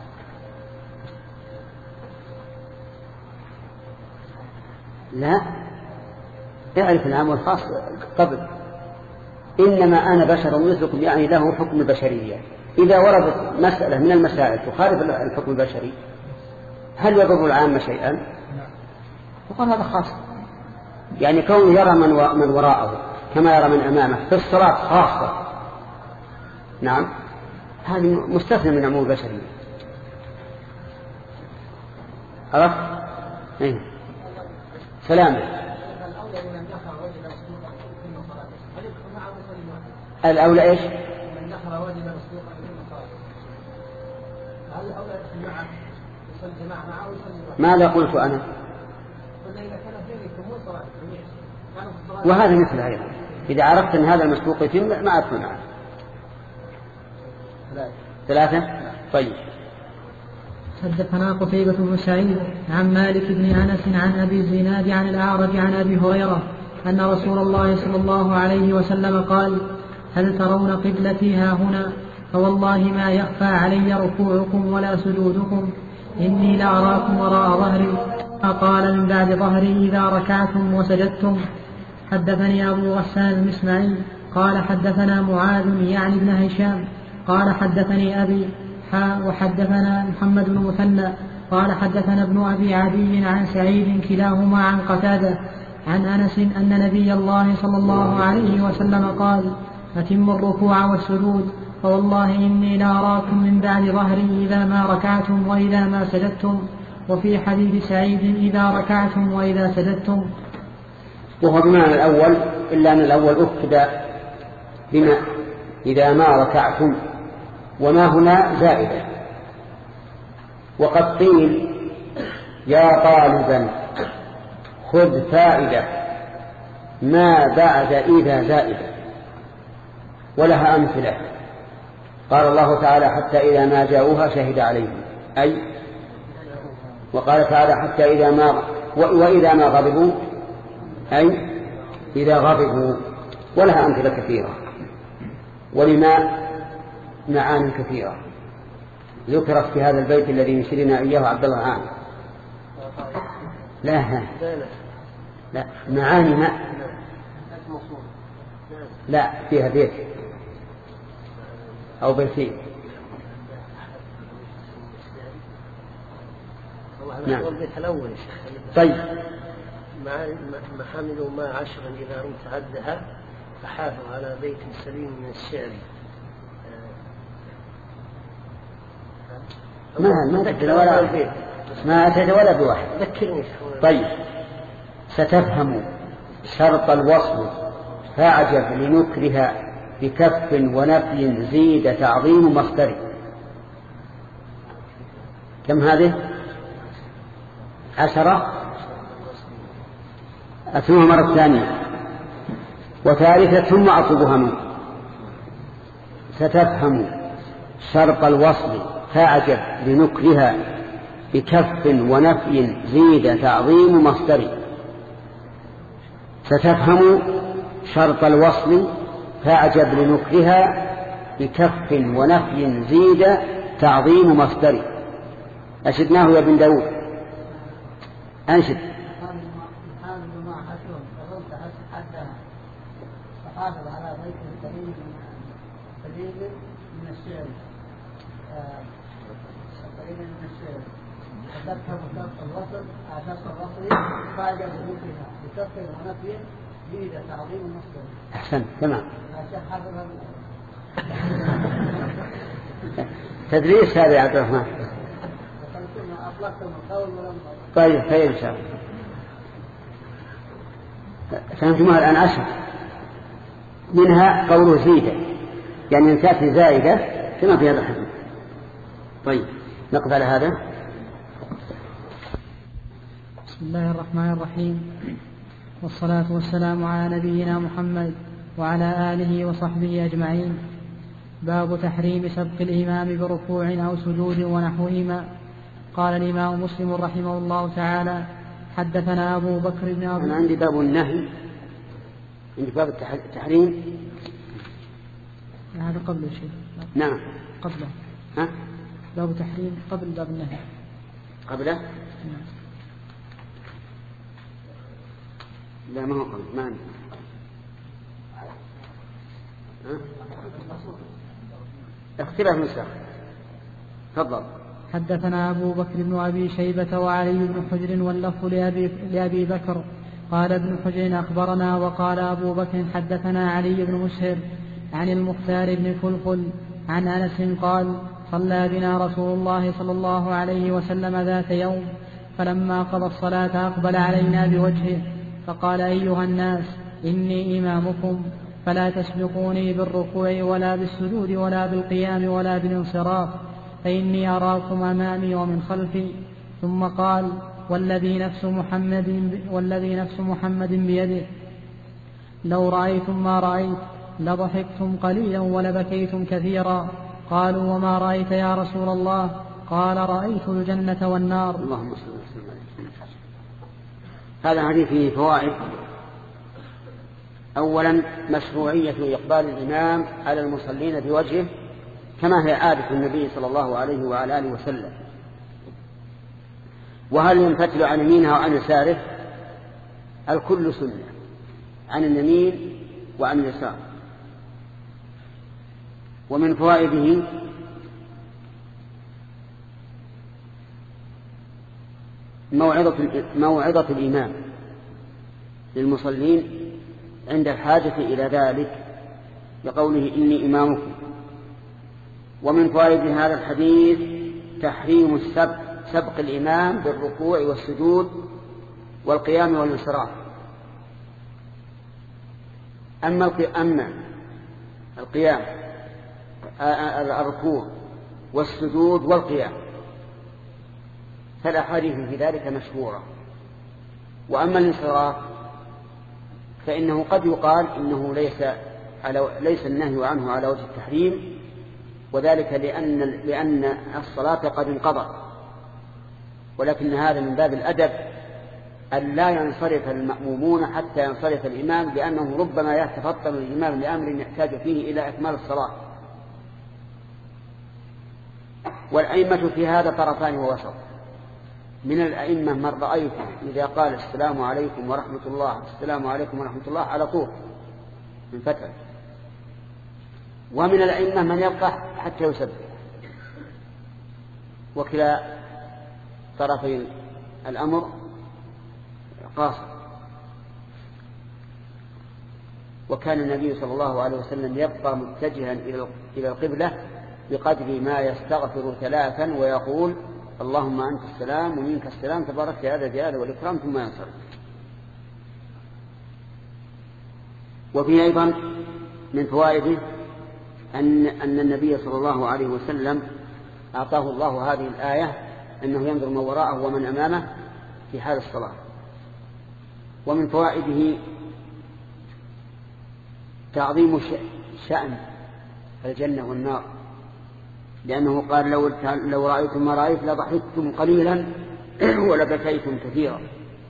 S1: لا، اعرف العام والخاص قبل. إنما أنا بشر مثلكم، يعني له حكم البشرية. إذا وردت مسألة من المسائل تخالف الحكم البشري هل يضر العام شيئا؟ وقال هذا خاص. يعني كونه يرى من وراءه كما يرى من أمامه في الصلاة خاصة، نعم، هذا مستثنى من أمور البشرية. عرفت؟ أيه. سلامة. الأولى إيش؟
S2: من دخل وجد مسبوقا في المصالح. هل الأولى الجماعة يصلي جماعة معه ويصلي؟
S1: ماذا قلت أنا؟ وهذا مثل أيضا إذا عرفت أن هذا المسبوق يتم ما أدخل معه. ثلاثة. طيب.
S3: حدثنا قتيبة بن سعيد عن مالك بن أنس عن أبي الزناد عن الأعرج عن أبي هريرة أن رسول الله صلى الله عليه وسلم قال: هل ترون قبلتي ها هنا؟ فوالله ما يخفى علي ركوعكم ولا سجودكم، إني لأراكم وراء ظهري. فقال: من بعد ظهري إذا ركعتم وسجدتم. حدثني أبو غسان المسمعي قال حدثنا معاذ يعني ابن هشام قال حدثني أبي وحدثنا محمد بن مثنى قال حدثنا ابن أبي عدي عن سعيد كلاهما عن قتادة عن أنس أن نبي الله صلى الله عليه وسلم قال: أتموا الركوع والسجود، فوالله إني لأراكم من بعد ظهري إذا ما ركعتم وإذا ما سجدتم. وفي حديث سعيد إذا ركعتم وإذا سجدتم.
S1: وهو بمعنى الأول، إلا أن الأول أكد بما إذا ما ركعتم وما هنا زائدة. وقد قيل يا طالبا خذ فائدة ما بعد إذا زائدة، ولها أمثلة. قال الله تعالى حتى إذا ما جاءوها شهد عليهم، أي وقال تعالى حتى إذا ما وإذا ما غضبوا، أي إذا غضبوا، ولها أمثلة كثيرة. ولما معاني كثيرة ذكرت في هذا البيت الذي يشيرنا إياه عبد الله عام. لا معاني ما لا فيها بيت أو بيتين.
S5: نعم. الأول
S1: طيب
S5: ما حملوا ما عشرا إذا رمت عدها فحافظ على بيت سليم من الشعر.
S1: ما أتيت ولا بواحد.
S5: ذكرني.
S1: طيب ستفهم شرط الوصل فاعجب لنكرها بكف ونفي زيد تعظيم مصدر. كم هذه؟ 10. أتمها مرة ثانية وثالثة ثم أطلبها منك. ستفهم شرط الوصل فاعجب لنكرها بكف ونفي زيد تعظيم مصدر. ستفهم شرط الوصل فاعجب لنكرها بكف ونفي زيد تعظيم مصدر. أشدناه يا بن داود، أنشد.
S6: حافظ على بيت سليم من الشعر فتفهم شرط الوصل فاعجب بنكرها بكف ونفي زيد تعظيم المصدر.
S1: أحسن تمام. تدريس هذا يا عبد الرحمن. طيب خير إن شاء الله. فهمتموها الآن 10. منها قوله زيدة، يعني إن تأتي زائدة كما في هذا الحديث. طيب نقف على هذا.
S3: بسم الله الرحمن الرحيم، والصلاة والسلام على نبينا محمد وعلى آله وصحبه أجمعين. باب تحريم سبق الإمام بركوع أو سجود ونحوهما. قال الإمام مسلم رحمه الله تعالى حدثنا أبو بكر بن أبي.
S1: أنا عندي باب النهي، عندي باب التحريم.
S3: هذا قبل شيء.
S1: نعم
S3: قبله.
S1: ها؟
S3: باب تحريم قبل باب النهي.
S1: قبله؟
S3: نعم.
S1: لا ما هو قبل، ما عندي. اختلاف نسخ. تفضل.
S3: حدثنا أبو بكر بن أبي شيبة وعلي بن حجر واللفظ لأبي بكر. قال ابن حجر أخبرنا، وقال أبو بكر حدثنا علي بن مسهر عن المختار بن فلفل عن أنس قال صلى بنا رسول الله صلى الله عليه وسلم ذات يوم، فلما قضى الصلاة أقبل علينا بوجهه فقال أيها الناس إني إمامكم فلا تسبقوني بالركوع ولا بالسجود ولا بالقيام ولا بالانصراف، فإني أراكم أمامي ومن خلفي. ثم قال والذي نفس محمد بيده لو رأيتم ما رأيت لضحكتم قليلا ولبكيتم كثيرا. قالوا وما رأيت يا رسول الله؟ قال رأيت الجنة والنار.
S1: اللهم صل وسلم عليه. هذا الحديث فيه فوائد. أولا مشروعية إقبال الإمام على المصلين بوجهه كما هي عادة النبي صلى الله عليه وعلى آله وسلم. وهل ينفتل عن يمينه وعن يساره؟ الكل سنة، عن اليمين وعن اليسار. ومن فوائده موعظة الإمام للمصلين عند الحاجة إلى ذلك بقوله إني إمامكم. ومن فوائد هذا الحديث تحريم سبق الإمام بالركوع والسجود والقيام والانصراف. أما القيام الركوع والسجود والقيام، فالأحاديث في ذلك مشهورة. وأما الانصراف فإنه قد يقال إنه ليس النهي عنه على وجه التحريم، وذلك لأن الصلاة قد انقضت، ولكن هذا من باب الأدب أن لا ينصرف المأمومون حتى ينصرف الإمام، لأنه ربما يتفطن الإمام لأمر يحتاج فيه إلى إكمال الصلاة. والأئمة في هذا طرفان ووسط. من الأئمة من رأيته إذا قال السلام عليكم ورحمة الله السلام عليكم ورحمة الله على طول من فتح، ومن الأئمة من يبقى حتى يسبح، وكلا طرفي الأمر قاصر. وكان النبي صلى الله عليه وسلم يبقى متجها إلى القبلة بقدر ما يستغفر 3 ويقول اللهم أنت السلام ومنك السلام تبارك يا ذا الجلال والإكرام، ثم ينصرف. وفيه أيضا من فوائده أن النبي صلى الله عليه وسلم أعطاه الله هذه الآية أنه ينظر من وراءه ومن أمامه في حال الصلاة. ومن فوائده تعظيم شأن الجنة والنار، لأنه قال لو رأيتم ما رأيت لضحكتم قليلا ولبكيتم كثيرا.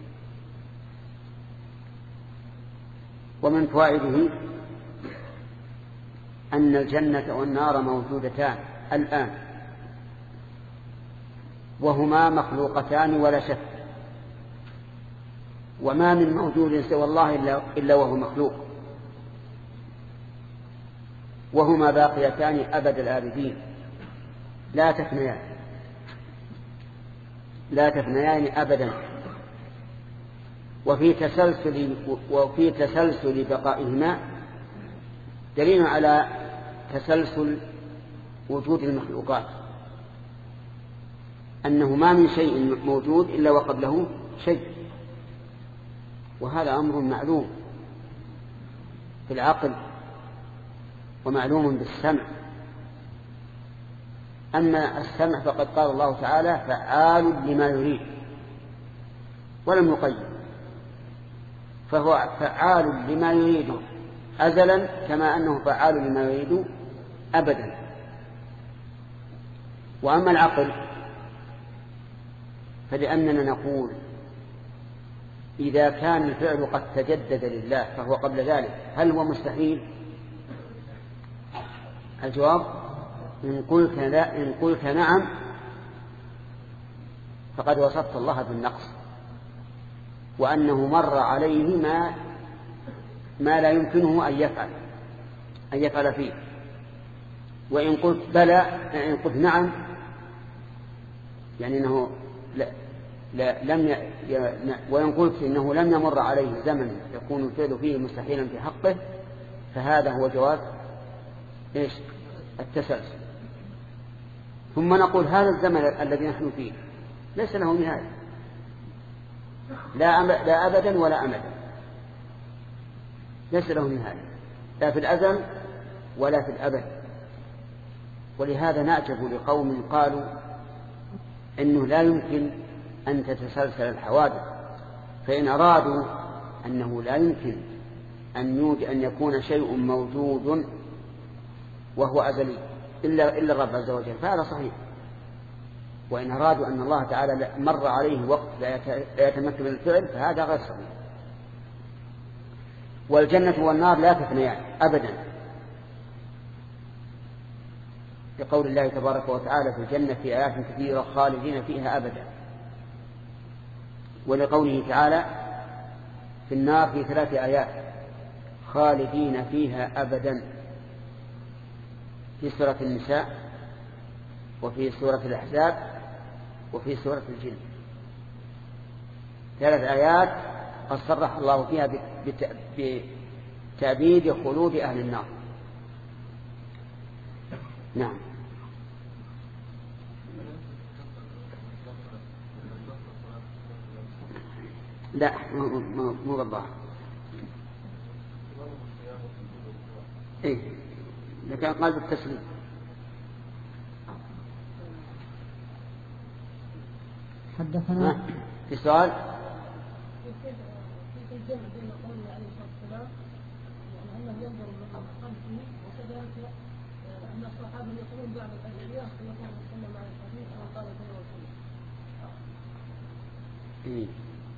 S1: ومن فوائده أن الجنة والنار موجودتان الآن، وهما مخلوقتان ولا شك، وما من موجود سوى الله إلا وهو مخلوق، وهما باقيتان أبد الآبدين لا تفنيان أبدا. وفي تسلسل بقائهما دليل على تسلسل وجود المخلوقات، أنه ما من شيء موجود إلا وقبله شيء، وهذا أمر معلوم في العقل ومعلوم بالسمع. أما السمع فقد قال الله تعالى فعال لما يريد ولم يقيد، فهو فعال لما يريد أزلا كما أنه فعال لما يريد أبدا. وأما العقل فلأننا نقول إذا كان الفعل قد تجدد لله فهو قبل ذلك هل هو مستحيل؟ الجواب إن قلت نعم فقد وصفت الله بالنقص، وأنه مر عليه ما لا يمكنه أن يفعل فيه. وإن قلت بلى، إن قلت نعم يعني أنه وإن قلت إنه لم يمر عليه زمن يكون الفعل فيه مستحيلا في حقه، فهذا هو جواز التسلسل. ثم نقول هذا الزمن الذي نحن فيه ليس له نهاية، لا أبدا ولا أمدا، ليس له نهاية لا في الأزل ولا في الأبد. ولهذا نعجب لقوم قالوا إنه لا يمكن أن تتسلسل الحوادث، فإن أرادوا أنه لا يمكن أن يكون شيء موجود وهو أزلي إلا الرب عز وجل فهذا صحيح. وإن أرادوا أن الله تعالى مر عليه وقت لا يتمكن من الفعل فهذا غير صحيح. والجنة والنار لا تفنيان أبدا، لقول الله تبارك وتعالى في الجنة في آيات كثيرة خالدين فيها أبدا، ولقوله تعالى في النار في 3 آيات خالدين فيها أبدا، في سورة النساء وفي سورة الأحزاب وفي سورة الجن، 3 آيات قد صرح الله فيها بتأبيد خلود أهل النار. نعم. لا مو بالله. إيه لكن قال بالتسليم.
S3: حدثنا
S1: في سؤال
S2: كيف الجمع بين قوله عليه الصلاة والسلام يعني أنه ينظر من خلفه وكذلك أن الصحابة يقولون بعد الأشياء يقول صلى الله عليه الحديث وقال صلى الله عليه وسلم.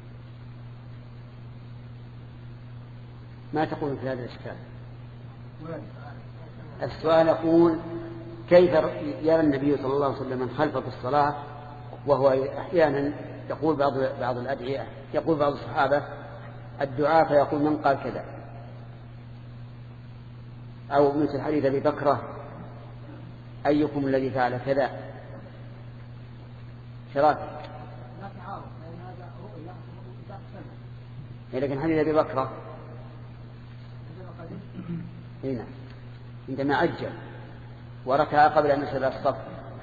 S1: ما تقول في هذا الإشكال؟ السؤال يقول كيف يرى النبي صلى الله عليه وسلم من خلفه في الصلاة وهو أحيانا يقول بعض الأدعية، يقول بعض الصحابة الدعاء فيقول من قال كذا، أو مثل حديث أبي بكرة أيكم الذي فعل كذا شراكة.
S6: لا تعارض لأن هذا رؤيا
S1: لكن حديث أبي بكرة هنا عندما عجل وركع قبل أن يصل الصف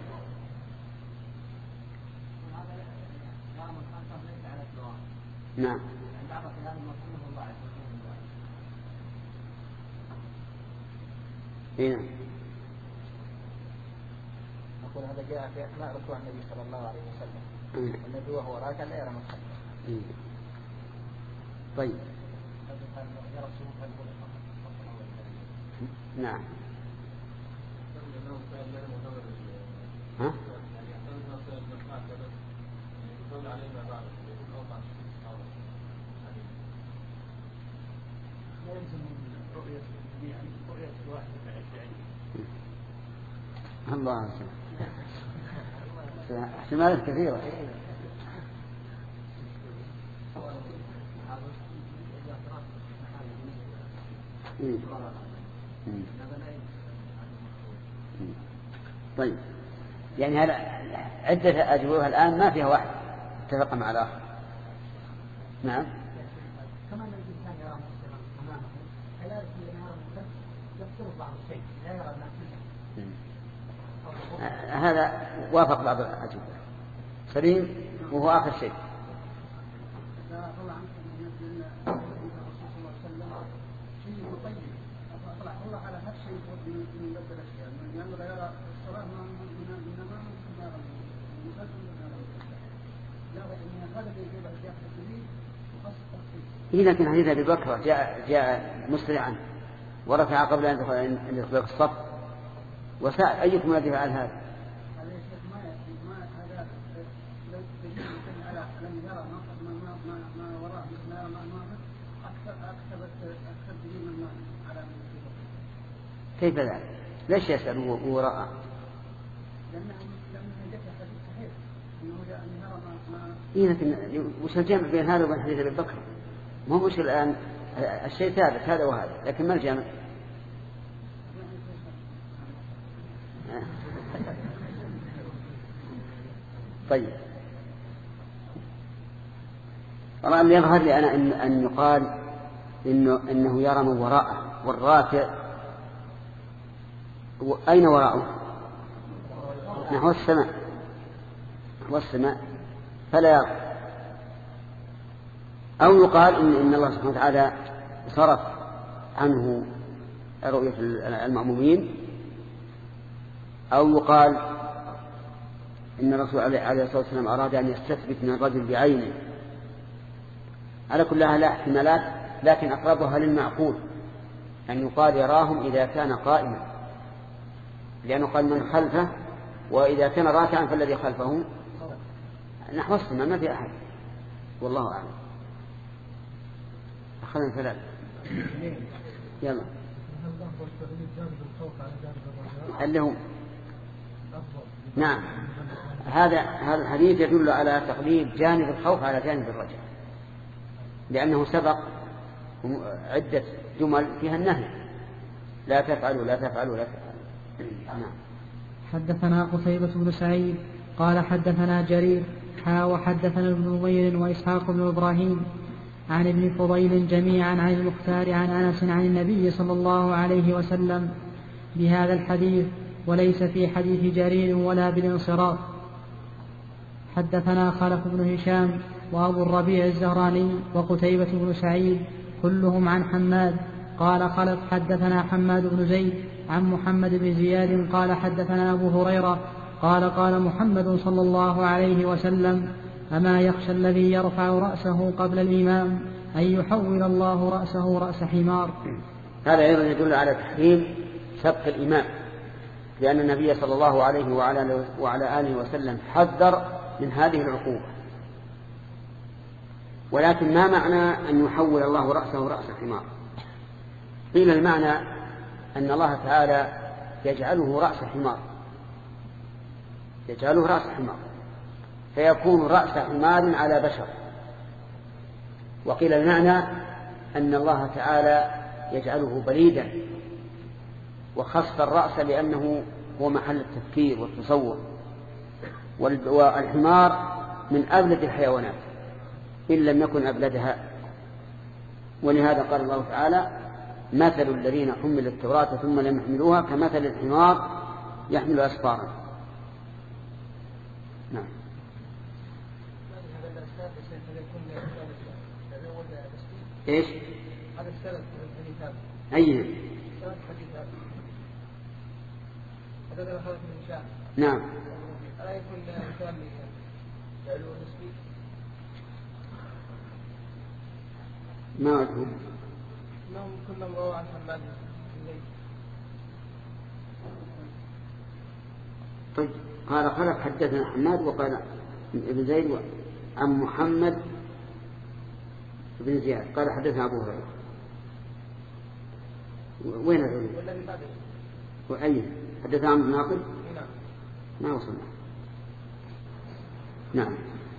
S1: نعم. هنا
S6: نقول هذا جاء في أثناء ركوع النبي صلى الله عليه وسلم النبي وهو راكع لا يرى من خلفه.
S1: طيب نعم. ها؟ الله احتمالات كثيرة. طيب يعني هذا عدة أجوبة الآن ما فيها واحد اتفق مع الآخر. نعم.
S6: كما أن الإنسان يرى مسلما أمامه كذلك يرى مسلم يبصر بعض الشيء لا يرى
S1: هذا وافق بعض الأجوبة سليم وهو آخر شيء. لكن حديث أبي بكر جاء مسرعا وركع قبل أن يدخل الصف وسأل أيكم الذي فعل هذا؟ كيف ذلك؟ ليش يسأل وراءه؟ لكن وش الجمع بين هذا وبين حديث أبي بكر؟ مو مشكلة الآن الشيء ثابت هذا وهذا، لكن ما الجمع؟ طيب طبعا يظهر لي أنا أن يقال إنه يرى من وراءه والراكع أين وراءه؟ نحو السماء، نحو السماء فلا يرى. أو يقال إن الله سبحانه وتعالى صرف عنه رؤية المأمومين، أو يقال إن الرسول عليه الصلاة والسلام أراد أن يستثبت من الرجل بعينه. على كلها لا احتمالات، لكن أقربها للمعقول أن يقال يراهم إذا كان قائما، لأنه قال من خلفه، وإذا كان راكعا فالذي خلفه نحو السماء ما في أحد، والله أعلم. أخذنا ثلاث يلا اللي هو نعم. هذا الحديث يدل على تقليد جانب الخوف على جانب الرجاء، لأنه سبق عدة جمل فيها النهي لا تفعلوا لا تفعلوا لا تفعلوا. نعم.
S3: حدثنا قتيبة بن سعيد قال حدثنا جرير وحدثنا ابن نمير وإسحاق بن إبراهيم عن ابن فضيل جميعا عن المختار عن أنس عن النبي صلى الله عليه وسلم بهذا الحديث، وليس في حديث جرير ولا بالانصراف. حدثنا خلف بن هشام وأبو الربيع الزهراني وقتيبة بن سعيد كلهم عن حماد. قال خلف حدثنا حماد بن زيد عن محمد بن زياد قال حدثنا أبو هريرة قال قال محمد صلى الله عليه وسلم أما يخشى الذي يرفع رأسه قبل الإمام أن يحول الله رأسه رأس حمار.
S1: هذا أيضا يدل على تحريم سبق الإمام، لأن النبي صلى الله عليه وعلى آله وسلم حذر من هذه العقوبة. ولكن ما معنى أن يحول الله رأسه رأس حمار؟ قيل المعنى أن الله تعالى يجعله رأس حمار، يجعله رأس حمار فيكون رأس حمار على بشر. وقيل المعنى أن الله تعالى يجعله بليدا وخص الرأس لأنه هو محل التفكير والتصور، والحمار من أبلد الحيوانات إن لم يكن أبلدها. ولهذا قال الله تعالى: مثل الذين حملوا التوراة ثم لم يحملوها كمثل الحمار يحمل أسفارا. نعم. ايش؟
S2: هذا السند الحديث
S1: أيه؟
S2: سند الحديث هذا أخذت من شاء.
S1: نعم.
S2: ألا يكون مثال يعلو نسبي؟
S1: ما أدري.
S2: إنهم كلهم رووا عن حماد بن زيد.
S1: طيب قال خلف حدثنا حماد وقال ابن زيد عن محمد بن زياد قال حدثنا أبو هريرة. وين العلم؟
S2: والذي بعده.
S1: وأي حدثنا عن ناقل؟
S2: نعم.
S1: ما وصلنا. نعم.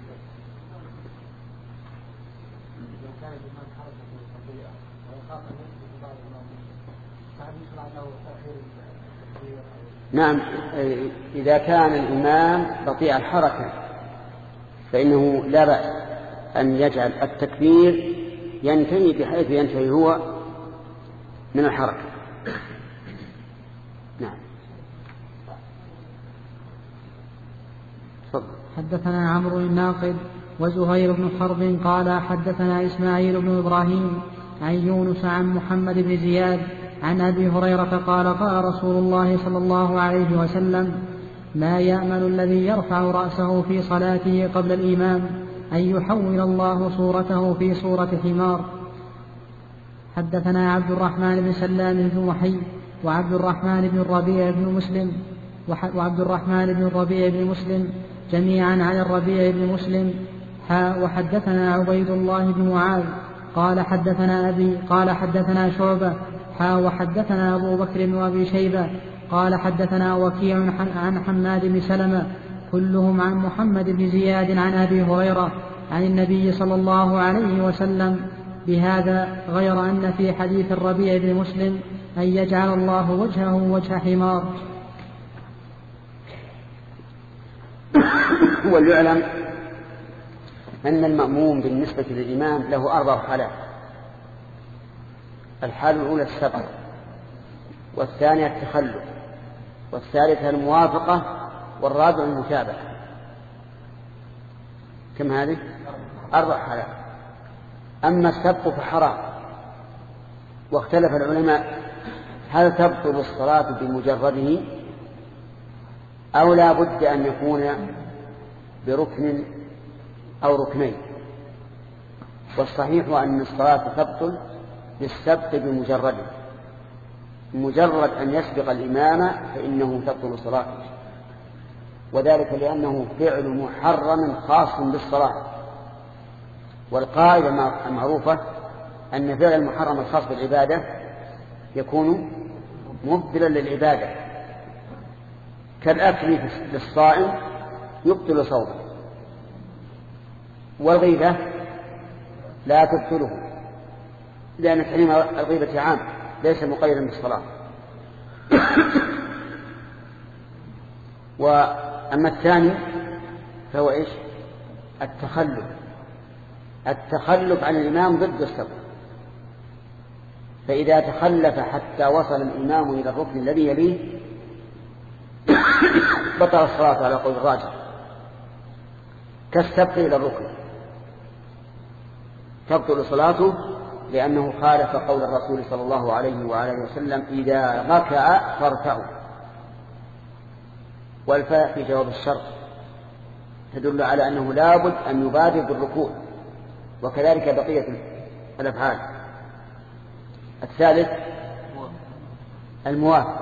S1: نعم، إذا كان الإمام بطيء الحركة فإنه لا بأس أن يجعل التكبير ينتهي بحيث ينتهي هو من الحركة. نعم. صدق.
S3: حدثنا عمرو الناقد وزهير بن حرب قال حدثنا إسماعيل بن إبراهيم عن يونس عن محمد بن زياد عن أبي هريرة قال قال رسول الله صلى الله عليه وسلم: ما يأمن الذي يرفع رأسه في صلاته قبل الإمام أن يحول الله صورته في صورة حمار. حدثنا عبد الرحمن بن سلام بن محي وعبد الرحمن بن الربيع بن مسلم جميعا عن الربيع بن مسلم وحدثنا عبيد الله بن معاذ قال حدثنا أبي قال حدثنا شعبة وحدثنا أبو بكر وأبي شيبة قال حدثنا وكيع عن حماد بن سلمة كلهم عن محمد بن زياد عن أبي هريرة عن النبي صلى الله عليه وسلم بهذا، غير أن في حديث الربيع بن مسلم أن يجعل الله وجهه وجه حمار.
S1: وليعلم أن المأموم بالنسبة للإمام له 4 حالات: الحالة الأولى السبق، والثانية التخلف، والثالثة الموافقة، والرابع المتابعة. كم هذه؟ 4 حالات. أما السبق فحرام، واختلف العلماء هل تبطل الصلاة بمجرده أو لا بد أن يكون بركن أو ركنين. والصحيح أن الصلاة تبطل بالسبق بمجرده، مجرد أن يسبق الإمام فإنه تبطل صلاته، وذلك لأنه فعل محرم خاص بالصلاة. والقاعدة المعروفة أن فعل المحرم الخاص بالعبادة يكون مبطلا للعبادة، كالأكل للصائم يبطل صومه، والغيبة لا تبطله، لأن تحريم الغيبة عام ليس مقيدا بالصلاة. وأما الثاني فهو إيش؟ التخلف عن الإمام ضد السبق. فإذا تخلف حتى وصل الإمام إلى الركن الذي يليه بطل الصلاة على قول الراجح، كالسبق إلى الركن تبطل صلاته، لأنه خالف قول الرسول صلى الله عليه وآله وسلم: إذا ركع فاركعوا. والفاء في جواب الشرط، تدل على أنه لابد أن يبادر بالركوع، وكذلك بقية الأفعال. الثالث الموافقة،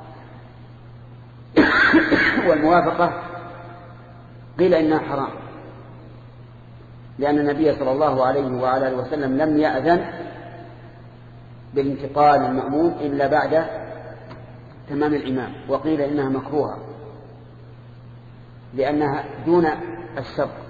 S1: والموافقة قيل إنها حرام، لأن النبي صلى الله عليه وعلى آله وسلم لم يأذن بالانتقال المأموم إلا بعد تمام الإمام، وقيل إنها مكروهة لأنها دون السبق.